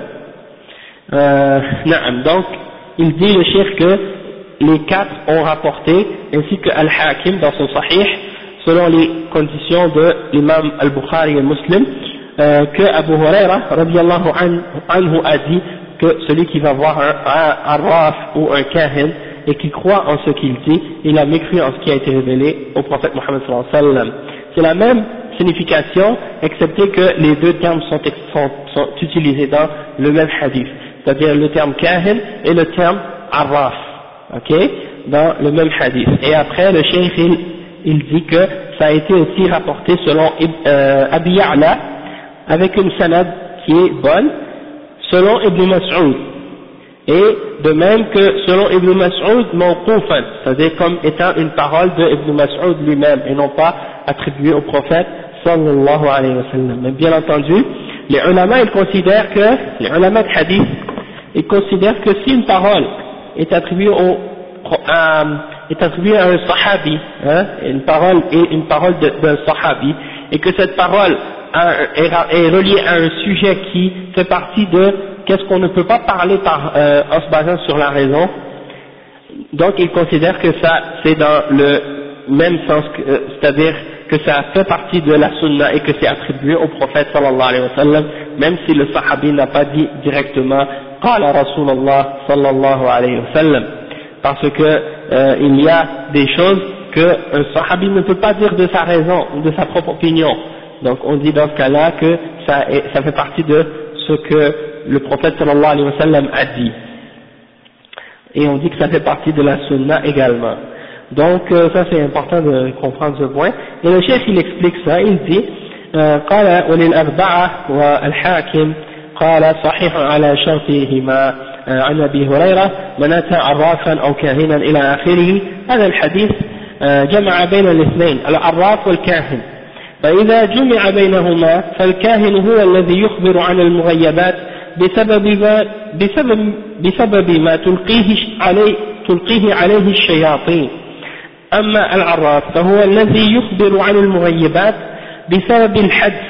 نعم. Donc il dit le cheikh que les quatre ont rapporté, ainsi que Al-Hakim dans son Sahih, selon les conditions de l'imam Al-Bukhari et Muslim, que Abu Huraira radiyallahu anhu a dit que celui qui va voir un arraf ou un kahin et qui croit en ce qu'il dit, il a mécru en ce qui a été révélé au prophète Mohammed sallallahu alayhi wa sallam. C'est la même signification, excepté que les deux termes sont utilisés dans le même hadith, c'est-à-dire le terme kahin et le terme arraf, ok, dans le même hadith. Et après le cheikh il dit que ça a été aussi rapporté selon Abi Ya'la avec une sanad qui est bonne, selon Ibn Mas'ud, et de même que selon Ibn Mas'ud mawqufan, c'est-à-dire comme étant une parole de Ibn Mas'ud lui-même et non pas attribuée au prophète sallallahu alayhi wa sallam. Mais bien entendu, les ulama ils considèrent que, les ulama de hadith, ils considèrent que si une parole est attribuée à un sahabi, une parole d'un sahabi, et que cette parole est reliée à un sujet qui fait partie de qu'est-ce qu'on ne peut pas parler en se basant sur la raison, donc ils considèrent que ça c'est dans le même sens, c'est-à-dire que ça fait partie de la sunna et que c'est attribué au prophète sallallahu alayhi wa sallam, même si le sahabi n'a pas dit directement qala Rasulullah sallallahu alayhi wa sallam, parce que il y a des choses qu'un sahabi ne peut pas dire de sa raison ou de sa propre opinion. Donc on dit dans ce cas-là que ça fait partie de ce que le prophète sallallahu alayhi wa sallam a dit. Et on dit que ça fait partie de la sunna également. Donc ça c'est important de comprendre ce point. Et le chef il explique ça, il dit قال وللأربعة والحاكم قال صحيح على شرطهما عن أبي هريرة من أتى عرافا أو كاهنا إلى آخره. هذا الحديث جمع بين الاثنين العراف والكاهن، فإذا جمع بينهما فالكاهن هو الذي يخبر عن المغيبات بسبب ما تلقيه عليه الشياطين، أما العراف فهو الذي يخبر عن المغيبات بسبب الحدس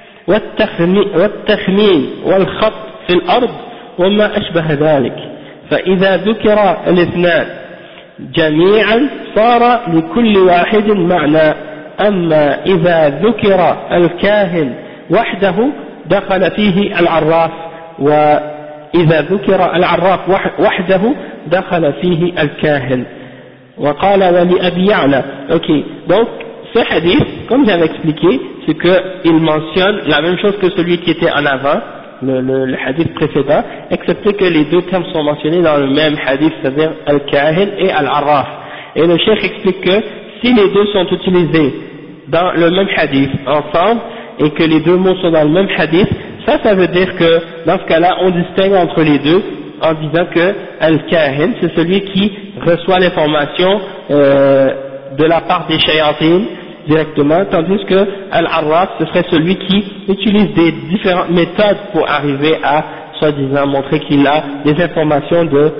والتخمين والخط في الأرض وما أشبه ذلك، فإذا ذكر الاثنان جميعا صار لكل واحد معنى، أما إذا ذكر الكاهن وحده دخل فيه العراف، وإذا ذكر العراف وحده دخل فيه الكاهن. وقال ولأبي يعلى. Ok, donc ce hadith, comme j'avais expliqué, c'est qu'il mentionne la même chose que celui qui était en avant, le hadith précédent, excepté que les deux termes sont mentionnés dans le même hadith, c'est-à-dire al-kahin et al-arraf. Et le cheikh explique que si les deux sont utilisés dans le même hadith ensemble, et que les deux mots sont dans le même hadith, ça veut dire que dans ce cas-là on distingue entre les deux en disant que al-kahin c'est celui qui reçoit l'information de la part des shayatines directement, tandis que al-arraf ce serait celui qui utilise des différentes méthodes pour arriver à soi-disant montrer qu'il a des informations de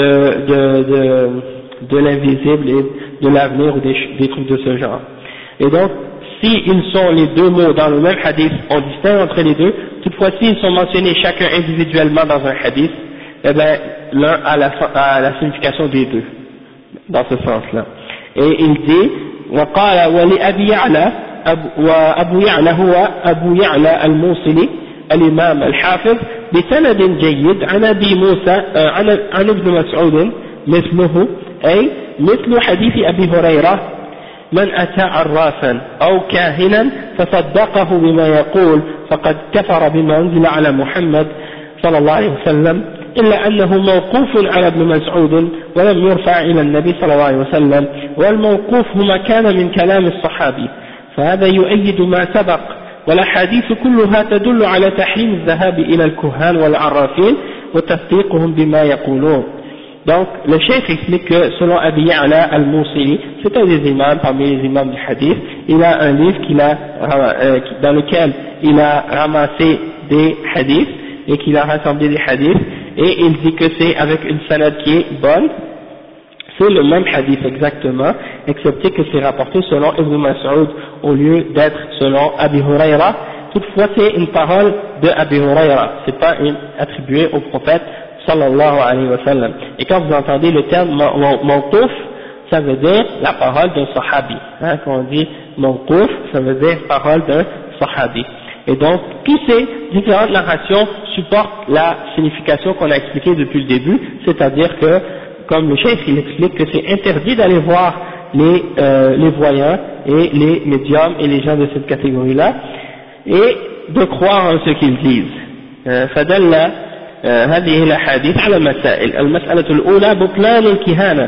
l'invisible et de l'avenir ou des trucs de ce genre. Et donc si ils sont les deux mots dans le même hadith, on distingue entre les deux. Toutefois s'ils sont mentionnés chacun individuellement dans un hadith, eh bien l'un a la signification des deux dans ce sens-là. Et il dit وقال ولأبي يعلى وأبو يعلى هو أبو يعلى الموصلي الإمام الحافظ بسند جيد عن أبي موسى عن ابن مسعود مثله أي مثل حديث أبي هريرة من أتى عرافا أو كاهنا فصدقه بما يقول فقد كفر بما أنزل على محمد صلى الله عليه وسلم إلا أنه موقوف على ابن مسعود ولم يرفع إلى النبي صلى الله عليه وسلم والموقوف هما كان من كلام الصحابي فهذا يؤيد ما سبق والأحاديث كلها تدل على تحريم الذهاب إلى الكهان والعرافين وتصديقهم بما يقولون. Donc le cheikh explique que selon Abi Ya'la al-Mousili, c'est un des imams parmi les imams du hadith, il a un livre dans lequel il a ramassé des hadiths et qu'il a rassemblé des hadiths et il dit que c'est avec une sanad qui est bonne, c'est le même hadith exactement, excepté que c'est rapporté selon Ibn Mas'ud au lieu d'être selon Abi Hurayra. Toutefois c'est une parole de Abi Hurayra, c'est pas une attribuée au prophète sallallahu alayhi wa sallam. Et quand vous entendez le terme mawquf, ça veut dire la parole d'un sahabi. Hein, quand on dit mawquf, ça veut dire parole d'un sahabi. Et donc, toutes ces différentes narrations supportent la signification qu'on a expliquée depuis le début, c'est-à-dire que, comme le cheikh il explique que c'est interdit d'aller voir les voyants et les médiums et les gens de cette catégorie-là, et de croire en ce qu'ils disent. فدل هذه الأحاديث على مسائل. المسألة الأولى بطلان الكهانة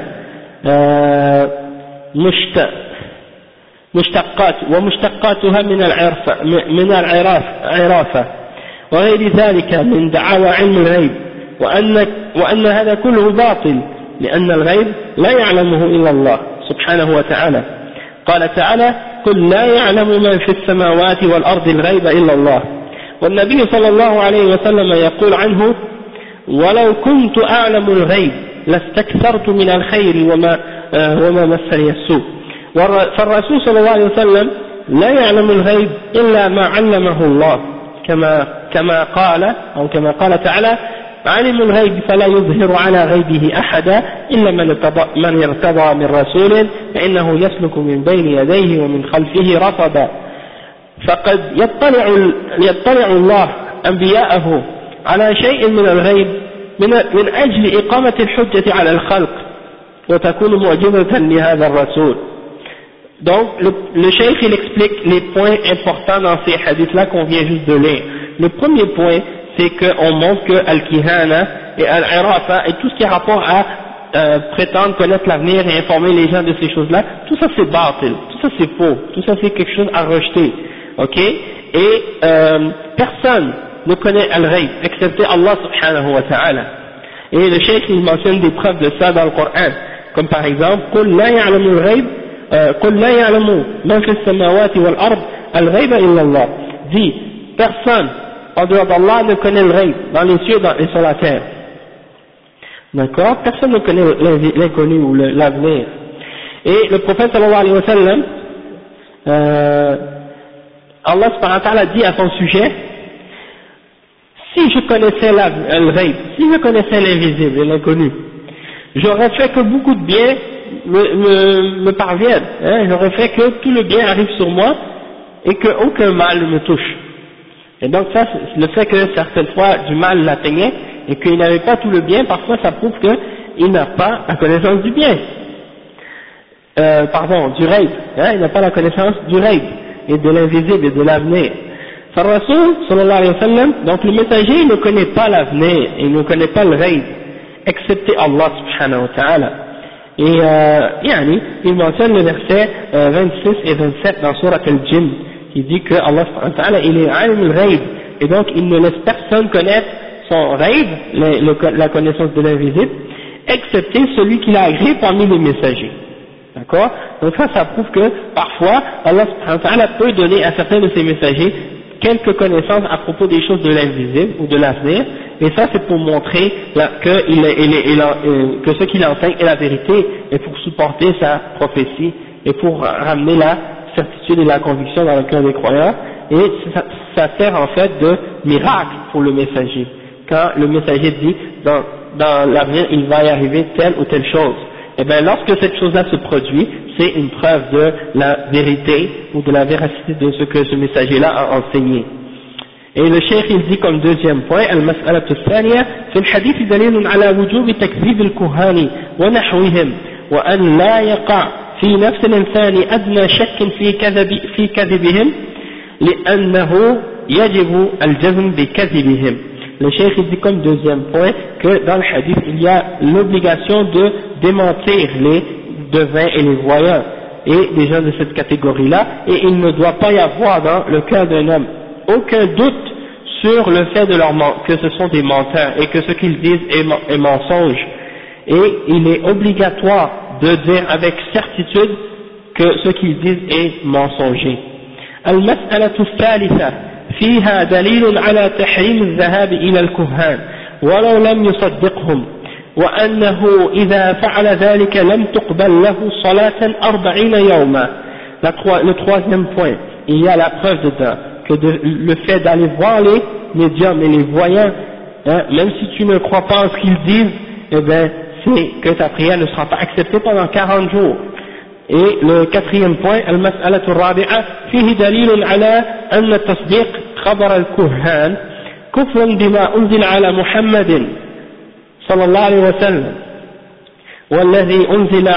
مشتقات ومشتقاتها من العرافة وغير ذلك من دعاوى علم الغيب وأن هذا كله باطل لأن الغيب لا يعلمه إلا الله سبحانه وتعالى. قال تعالى قل لا يعلم من في السماوات والأرض الغيب إلا الله. والنبي صلى الله عليه وسلم يقول عنه ولو كنت أعلم الغيب لاستكثرت من الخير وما مسني السوء. فالرسول صلى الله عليه وسلم لا يعلم الغيب إلا ما علمه الله كما قال تعالى عالم الغيب فلا يظهر على غيبه أحدا إلا من ارتضى من رسول فإنه يسلك من بين يديه ومن خلفه رصدا. فقد يطلع الله أنبياءه على شيء من الغيب من أجل إقامة الحجة على الخلق وتكون معجزة لهذا الرسول. Donc le cheikh il explique les points importants dans ces hadiths-là qu'on vient juste de lire. Le premier point, c'est qu'on montre que Al-Kihana et Al-Irafa et tout ce qui a rapport à prétendre connaître l'avenir et informer les gens de ces choses-là, tout ça c'est batil, tout ça c'est faux, tout ça c'est quelque chose à rejeter. Ok? Et personne ne connaît Al-Ghayb excepté Allah subhanahu wa ta'ala. Et le cheikh il mentionne des preuves de ça dans le Coran, comme par exemple قل لا يعلم الغيب قل لا يعلم من في السماوات والأرض الغيب إلا الله. Dit personne en dehors d'Allah ne connaît le Ghayb dans les cieux et sur la terre. D'accord? Personne ne connaît l'inconnu ou l'avenir. Et le prophète sallallahu alayhi wa sallam, Allah subhanahu wa ta'ala dit à son sujet, si je connaissais le Ghayb, si je connaissais l'invisible et l'inconnu, j'aurais fait que beaucoup de bien me parviennent, hein, j'aurais fait que tout le bien arrive sur moi et qu'aucun mal ne me touche. Et donc ça, le fait que certaines fois du mal l'atteignait et qu'il n'avait pas tout le bien, parfois ça prouve qu'il n'a pas la connaissance du bien. Du Ghayb, hein, il n'a pas la connaissance du Ghayb et de l'invisible et de l'avenir. Rasul sallallahu alayhi wa sallam, donc le messager ne connaît pas l'avenir, il ne connaît pas le Ghayb, excepté Allah subhanahu wa ta'ala. Et il mentionne le verset 26 et 27 dans Surat al-Jinn, qui dit que Allah subhanahu wa ta'ala il est alim al-Ghayb, et donc il ne laisse personne connaître son Ghayb, la connaissance de l'invisible, excepté celui qu'il a agréé parmi les messagers. D'accord? Donc ça prouve que parfois Allah subhanahu wa ta'ala peut donner à certains de ses messagers quelques connaissances à propos des choses de l'invisible ou de l'avenir, et ça c'est pour montrer que ce qu'il enseigne est la vérité et pour supporter sa prophétie et pour ramener la certitude et la conviction dans le cœur des croyants, et ça sert en fait de miracle pour le messager. Quand le messager dit dans l'avenir il va y arriver telle ou telle chose, eh bien lorsque cette chose-là se produit, c'est une preuve de la vérité ou de la véracité de ce que ce messager-là a enseigné. Et le cheikh il dit comme deuxième point, المسألة الثانية في الحديث دليل على وجوب تكذيب الكهان ونحوهم وأن لا يقع في نفس الإنسان أدنى شك في كذبهم لأنه يجب الجزم بكذبهم. Le cheikh il dit comme deuxième point que dans le hadith il y a l'obligation de démentir les devins et les voyants et les gens de cette catégorie-là, et il ne doit pas y avoir dans le cœur d'un homme aucun doute sur le fait de que ce sont des menteurs et que ce qu'ils disent est mensonge, et il est obligatoire de dire avec certitude que ce qu'ils disent est mensonger. المسألة الثالثة فيها دليل على تحريم الذهاب إلى الكهان ولو لم يصدقهم وأنه إذا فعل ذلك لم تقبل له صلاة 40 يوما. Le troisième point, il y a la preuve dedans que le fait d'aller voir les médiums et les voyants, hein, même si tu ne crois pas en ce qu'ils disent, eh bien c'est que ta prière ne sera pas acceptée pendant 40 jours. Et le quatrième point, المسألة الرابعة فيه دليل على أن تصديق خبر الكهان كفر بما أنزل على محمد صلى الله عليه وسلم والذي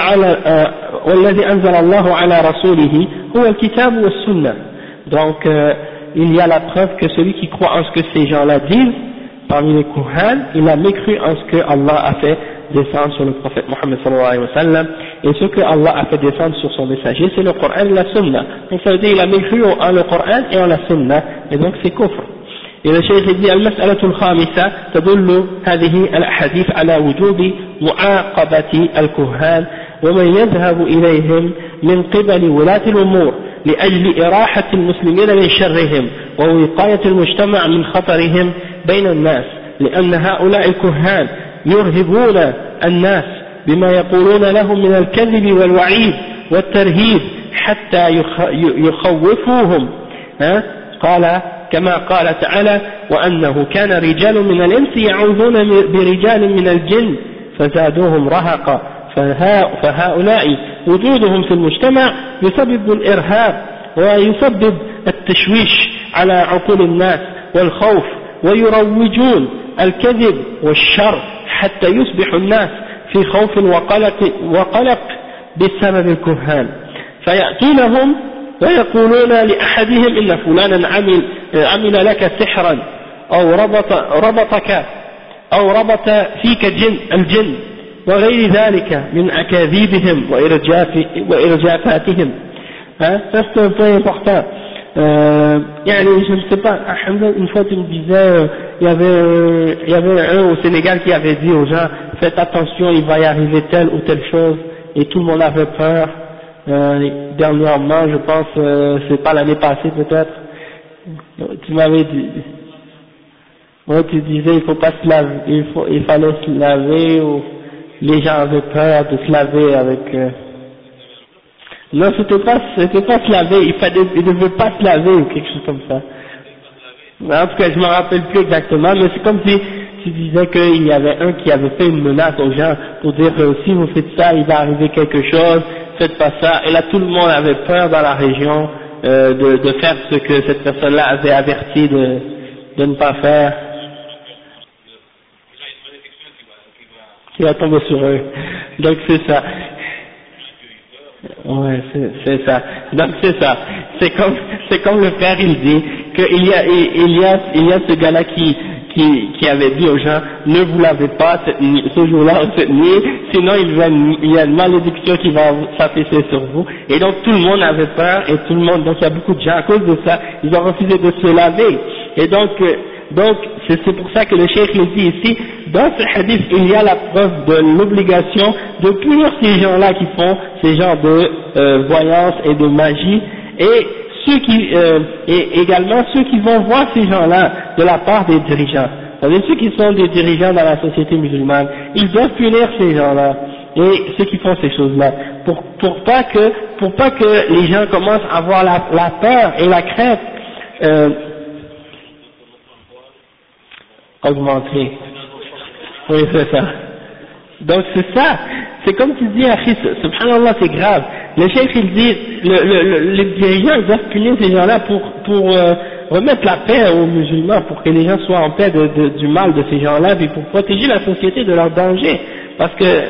أنزل الله على رسوله هو الكتاب والسنة. Donc il y a la preuve que celui qui croit en ce que ces gens-là disent parmi les Kuhan, il a mécru en ce que Allah a fait descendre sur le prophète Mohammed sallallahu alayhi wa sallam, et ce que Allah a fait descendre sur son messager, c'est le Coran et la Sunna. Donc ça veut dire qu'il a mécru en le Coran et en la Sunna, et donc c'est kufr. Et le cheikh dit المسألة الخامسة تدل هذه الأحاديث على وجوب معاقبة الكهان ومن يذهب إليهم من قبل ولاة الأمور لأجل إراحة المسلمين من شرهم ووقاية المجتمع من خطرهم بين الناس، لأن هؤلاء الكهان يرهبون الناس بما يقولون لهم من الكذب والوعيد والترهيب حتى يخوفوهم، قال كما قال تعالى وأنه كان رجال من الإنس يعوذون برجال من الجن فزادوهم رهقا. فهؤلاء وجودهم في المجتمع يسبب الإرهاب ويسبب التشويش على عقول الناس والخوف، ويروجون الكذب والشر حتى يصبح الناس في خوف وقلق بسبب الكهان، فيأتونهم ويقولون لأحدهم إن فلانا عمل لك سحرا أو ربط فيك الجن وغير ذلك من أكاذيبهم وإرجافاتهم. Ça c'est un point important. Je ne sais pas, une fois tu me disais, il y avait un au Sénégal qui avait dit aux gens, faites attention, il va y arriver telle ou telle chose, et tout le monde avait peur. Dernièrement, je pense, c'est pas l'année passée peut-être, tu m'avais dit, ouais, tu disais il faut pas se laver, il fallait se laver, ou les gens avaient peur de se laver avec, non c'était pas se laver, il devait pas se laver ou quelque chose comme ça. En tout cas je me rappelle plus exactement, mais c'est comme si tu disais qu'il y avait un qui avait fait une menace aux gens pour dire si vous faites ça il va arriver quelque chose, faites pas ça, et là tout le monde avait peur dans la région de faire ce que cette personne-là avait averti de ne pas faire, qui va tomber sur eux. Donc c'est ça. Ouais, c'est ça. Donc c'est ça. C'est comme le frère il dit qu'il y a ce gars-là qui avait dit aux gens ne vous lavez pas ce jour-là ou cette nuit, sinon il y a une malédiction qui va s'afficher sur vous. Et donc tout le monde avait peur, et tout le monde, donc il y a beaucoup de gens à cause de ça, ils ont refusé de se laver. Et donc c'est pour ça que le cheikh il dit ici, dans ce hadith il y a la preuve de l'obligation de punir ces gens-là qui font ces genres de voyance et de magie, et et également ceux qui vont voir ces gens-là de la part des dirigeants. C'est-à-dire ceux qui sont des dirigeants dans la société musulmane, ils doivent punir ces gens-là et ceux qui font ces choses-là, pour pas que les gens commencent à avoir la peur et la crainte augmenter. Oui, c'est ça. Donc c'est ça, c'est comme tu dis, Achis, subhanallah, c'est grave. Le cheikh, il dit, les dirigeants, ils doivent punir ces gens-là pour remettre la paix aux musulmans, pour que les gens soient en paix du mal de ces gens-là, puis pour protéger la société de leurs dangers. Parce que,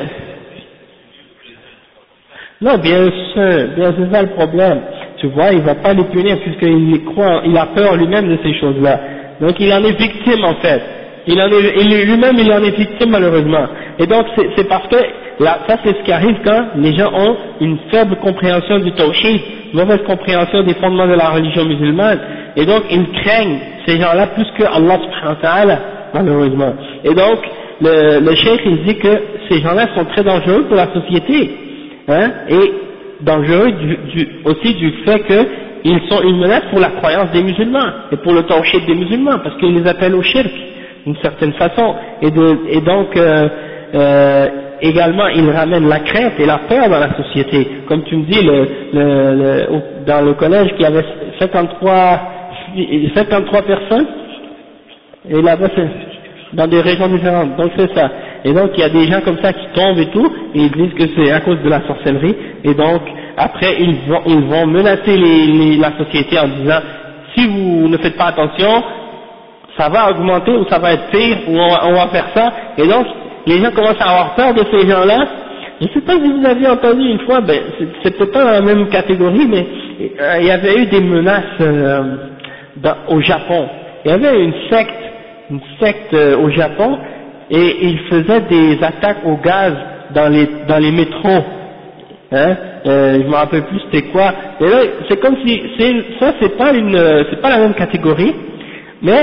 non, bien sûr, c'est ça le problème. Tu vois, il va pas les punir puisqu'il croit, il a peur lui-même de ces choses-là. Donc il en est victime en fait. Lui-même il en est victime malheureusement. Et donc c'est parce que là, ça c'est ce qui arrive quand les gens ont une faible compréhension du tawhid, une mauvaise compréhension des fondements de la religion musulmane. Et donc ils craignent ces gens-là plus que Allah subhanahu wa ta'ala, malheureusement. Et donc le cheikh il dit que ces gens-là sont très dangereux pour la société, hein, et dangereux aussi du fait qu'ils sont une menace pour la croyance des musulmans et pour le tawhid des musulmans, parce qu'ils les appellent au shirk d'une certaine façon, et donc également ils ramènent la crainte et la peur dans la société. Comme tu me dis, dans le collège qu'il y avait 53 personnes, et là-bas c'est dans des régions différentes, donc c'est ça. Et donc il y a des gens comme ça qui tombent et tout, et ils disent que c'est à cause de la sorcellerie, et donc après ils vont menacer la société en disant si vous ne faites pas attention, ça va augmenter ou ça va être pire, ou on va faire ça, et donc les gens commencent à avoir peur de ces gens-là. Je ne sais pas si vous avez entendu une fois, c'est peut-être pas dans la même catégorie, mais il y avait eu des menaces au Japon. Il y avait une secte au Japon, et ils faisaient des attaques au gaz dans les métros, hein, je me rappelle plus c'était quoi, et là c'est comme si c'est pas la même catégorie, mais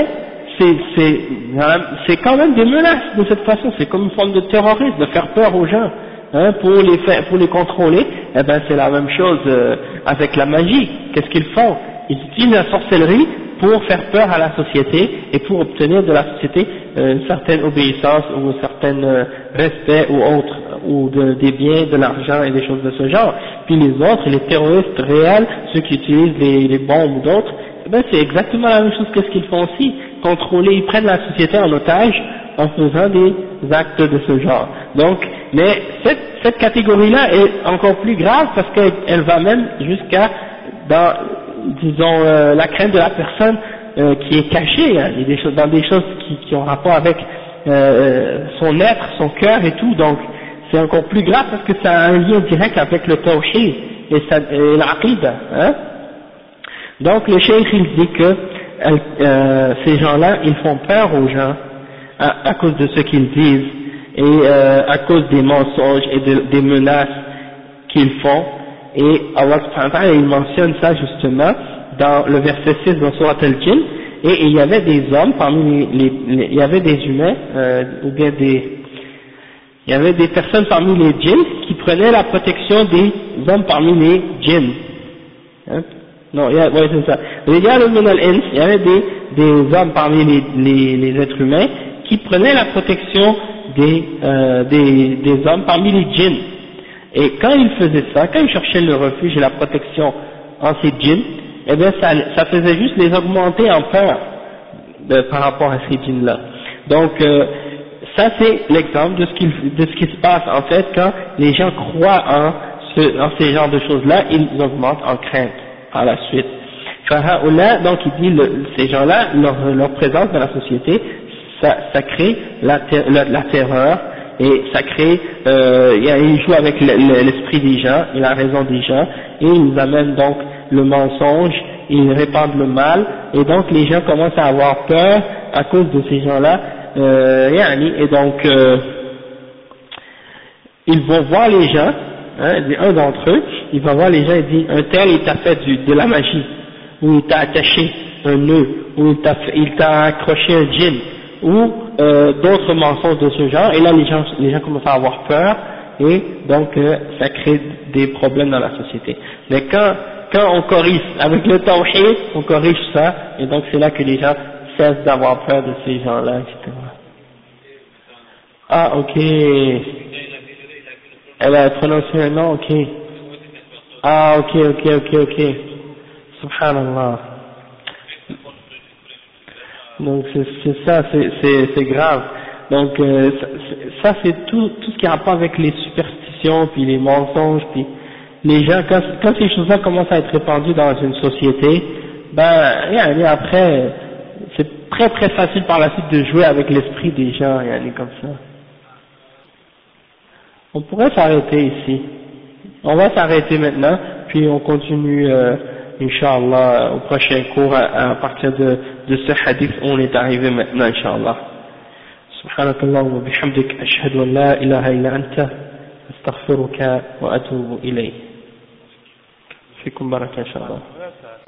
c'est quand même des menaces de cette façon, c'est comme une forme de terrorisme, de faire peur aux gens, hein, pour les contrôler. Eh ben c'est la même chose avec la magie. Qu'est-ce qu'ils font? Ils utilisent la sorcellerie pour faire peur à la société et pour obtenir de la société une certaine obéissance ou un certain respect ou autre, ou des biens, de l'argent et des choses de ce genre. Puis les autres, les terroristes réels, ceux qui utilisent les bombes ou d'autres, eh ben c'est exactement la même chose que ce qu'ils font aussi, contrôler, ils prennent la société en otage en faisant des actes de ce genre. Donc, mais cette catégorie-là est encore plus grave parce qu'elle va même jusqu'à disons la crainte de la personne qui est cachée, hein, dans des choses qui ont rapport avec son être, son cœur et tout. Donc c'est encore plus grave parce que ça a un lien direct avec le tawhid et l'aqida, hein. Donc le cheikh il dit que ces gens-là ils font peur aux gens à cause de ce qu'ils disent et à cause des mensonges et des menaces qu'ils font. Et Allah subhanahu wa ta'ala il mentionne ça justement dans le verset 6 dans Surat Al-Jinn, et il y avait des hommes parmi il y avait des humains ou bien il y avait des personnes parmi les djinns qui prenaient la protection des hommes parmi les djinns, hein? Non, ouais, c'est ça. Il y avait des hommes parmi les êtres humains qui prenaient la protection des hommes parmi les djinns. Et quand ils faisaient ça, quand ils cherchaient le refuge et la protection en ces djinns, eh bien ça faisait juste les augmenter en peur par rapport à ces djinns-là. Donc ça c'est l'exemple de ce qui se passe en fait quand les gens croient en ces genres de choses-là, ils augmentent en crainte par la suite. Donc il dit ces gens-là, leur présence dans la société, ça crée la terreur, et ça crée, il joue avec l'esprit des gens et la raison des gens, et ils amènent donc le mensonge, ils répandent le mal, et donc les gens commencent à avoir peur à cause de ces gens-là, et donc ils vont voir les gens, hein, un d'entre eux, il va voir les gens et dit un tel il t'a fait de la magie, ou il t'a attaché un nœud, ou il t'a accroché un djinn, ou d'autres mensonges de ce genre, et là les gens commencent à avoir peur, et donc ça crée des problèmes dans la société. Mais quand on corrige avec le tawhid, on corrige ça, et donc c'est là que les gens cessent d'avoir peur de ces gens-là, etc. Ah, ok. Elle a prononcé un nom, ok. Ah, ok. Subhanallah. Donc c'est ça, c'est grave. Donc ça c'est tout ce qui a rapport avec les superstitions superstitions, puis les mensonges, puis les gens, quand ces choses-là commencent à être répandues dans une société, ben, après, c'est très très facile par la suite de jouer avec l'esprit des gens, comme ça. On pourrait s'arrêter ici. On va s'arrêter maintenant, puis on continue, Inch'Allah, au prochain cours à partir de ce hadith où on est arrivé maintenant, Inch'Allah. سبحانك اللهم وبحمدك أشهد أن لا إله إلا أنت أستغفرك وأتوب إليك. فيكم بركة إن شاء الله.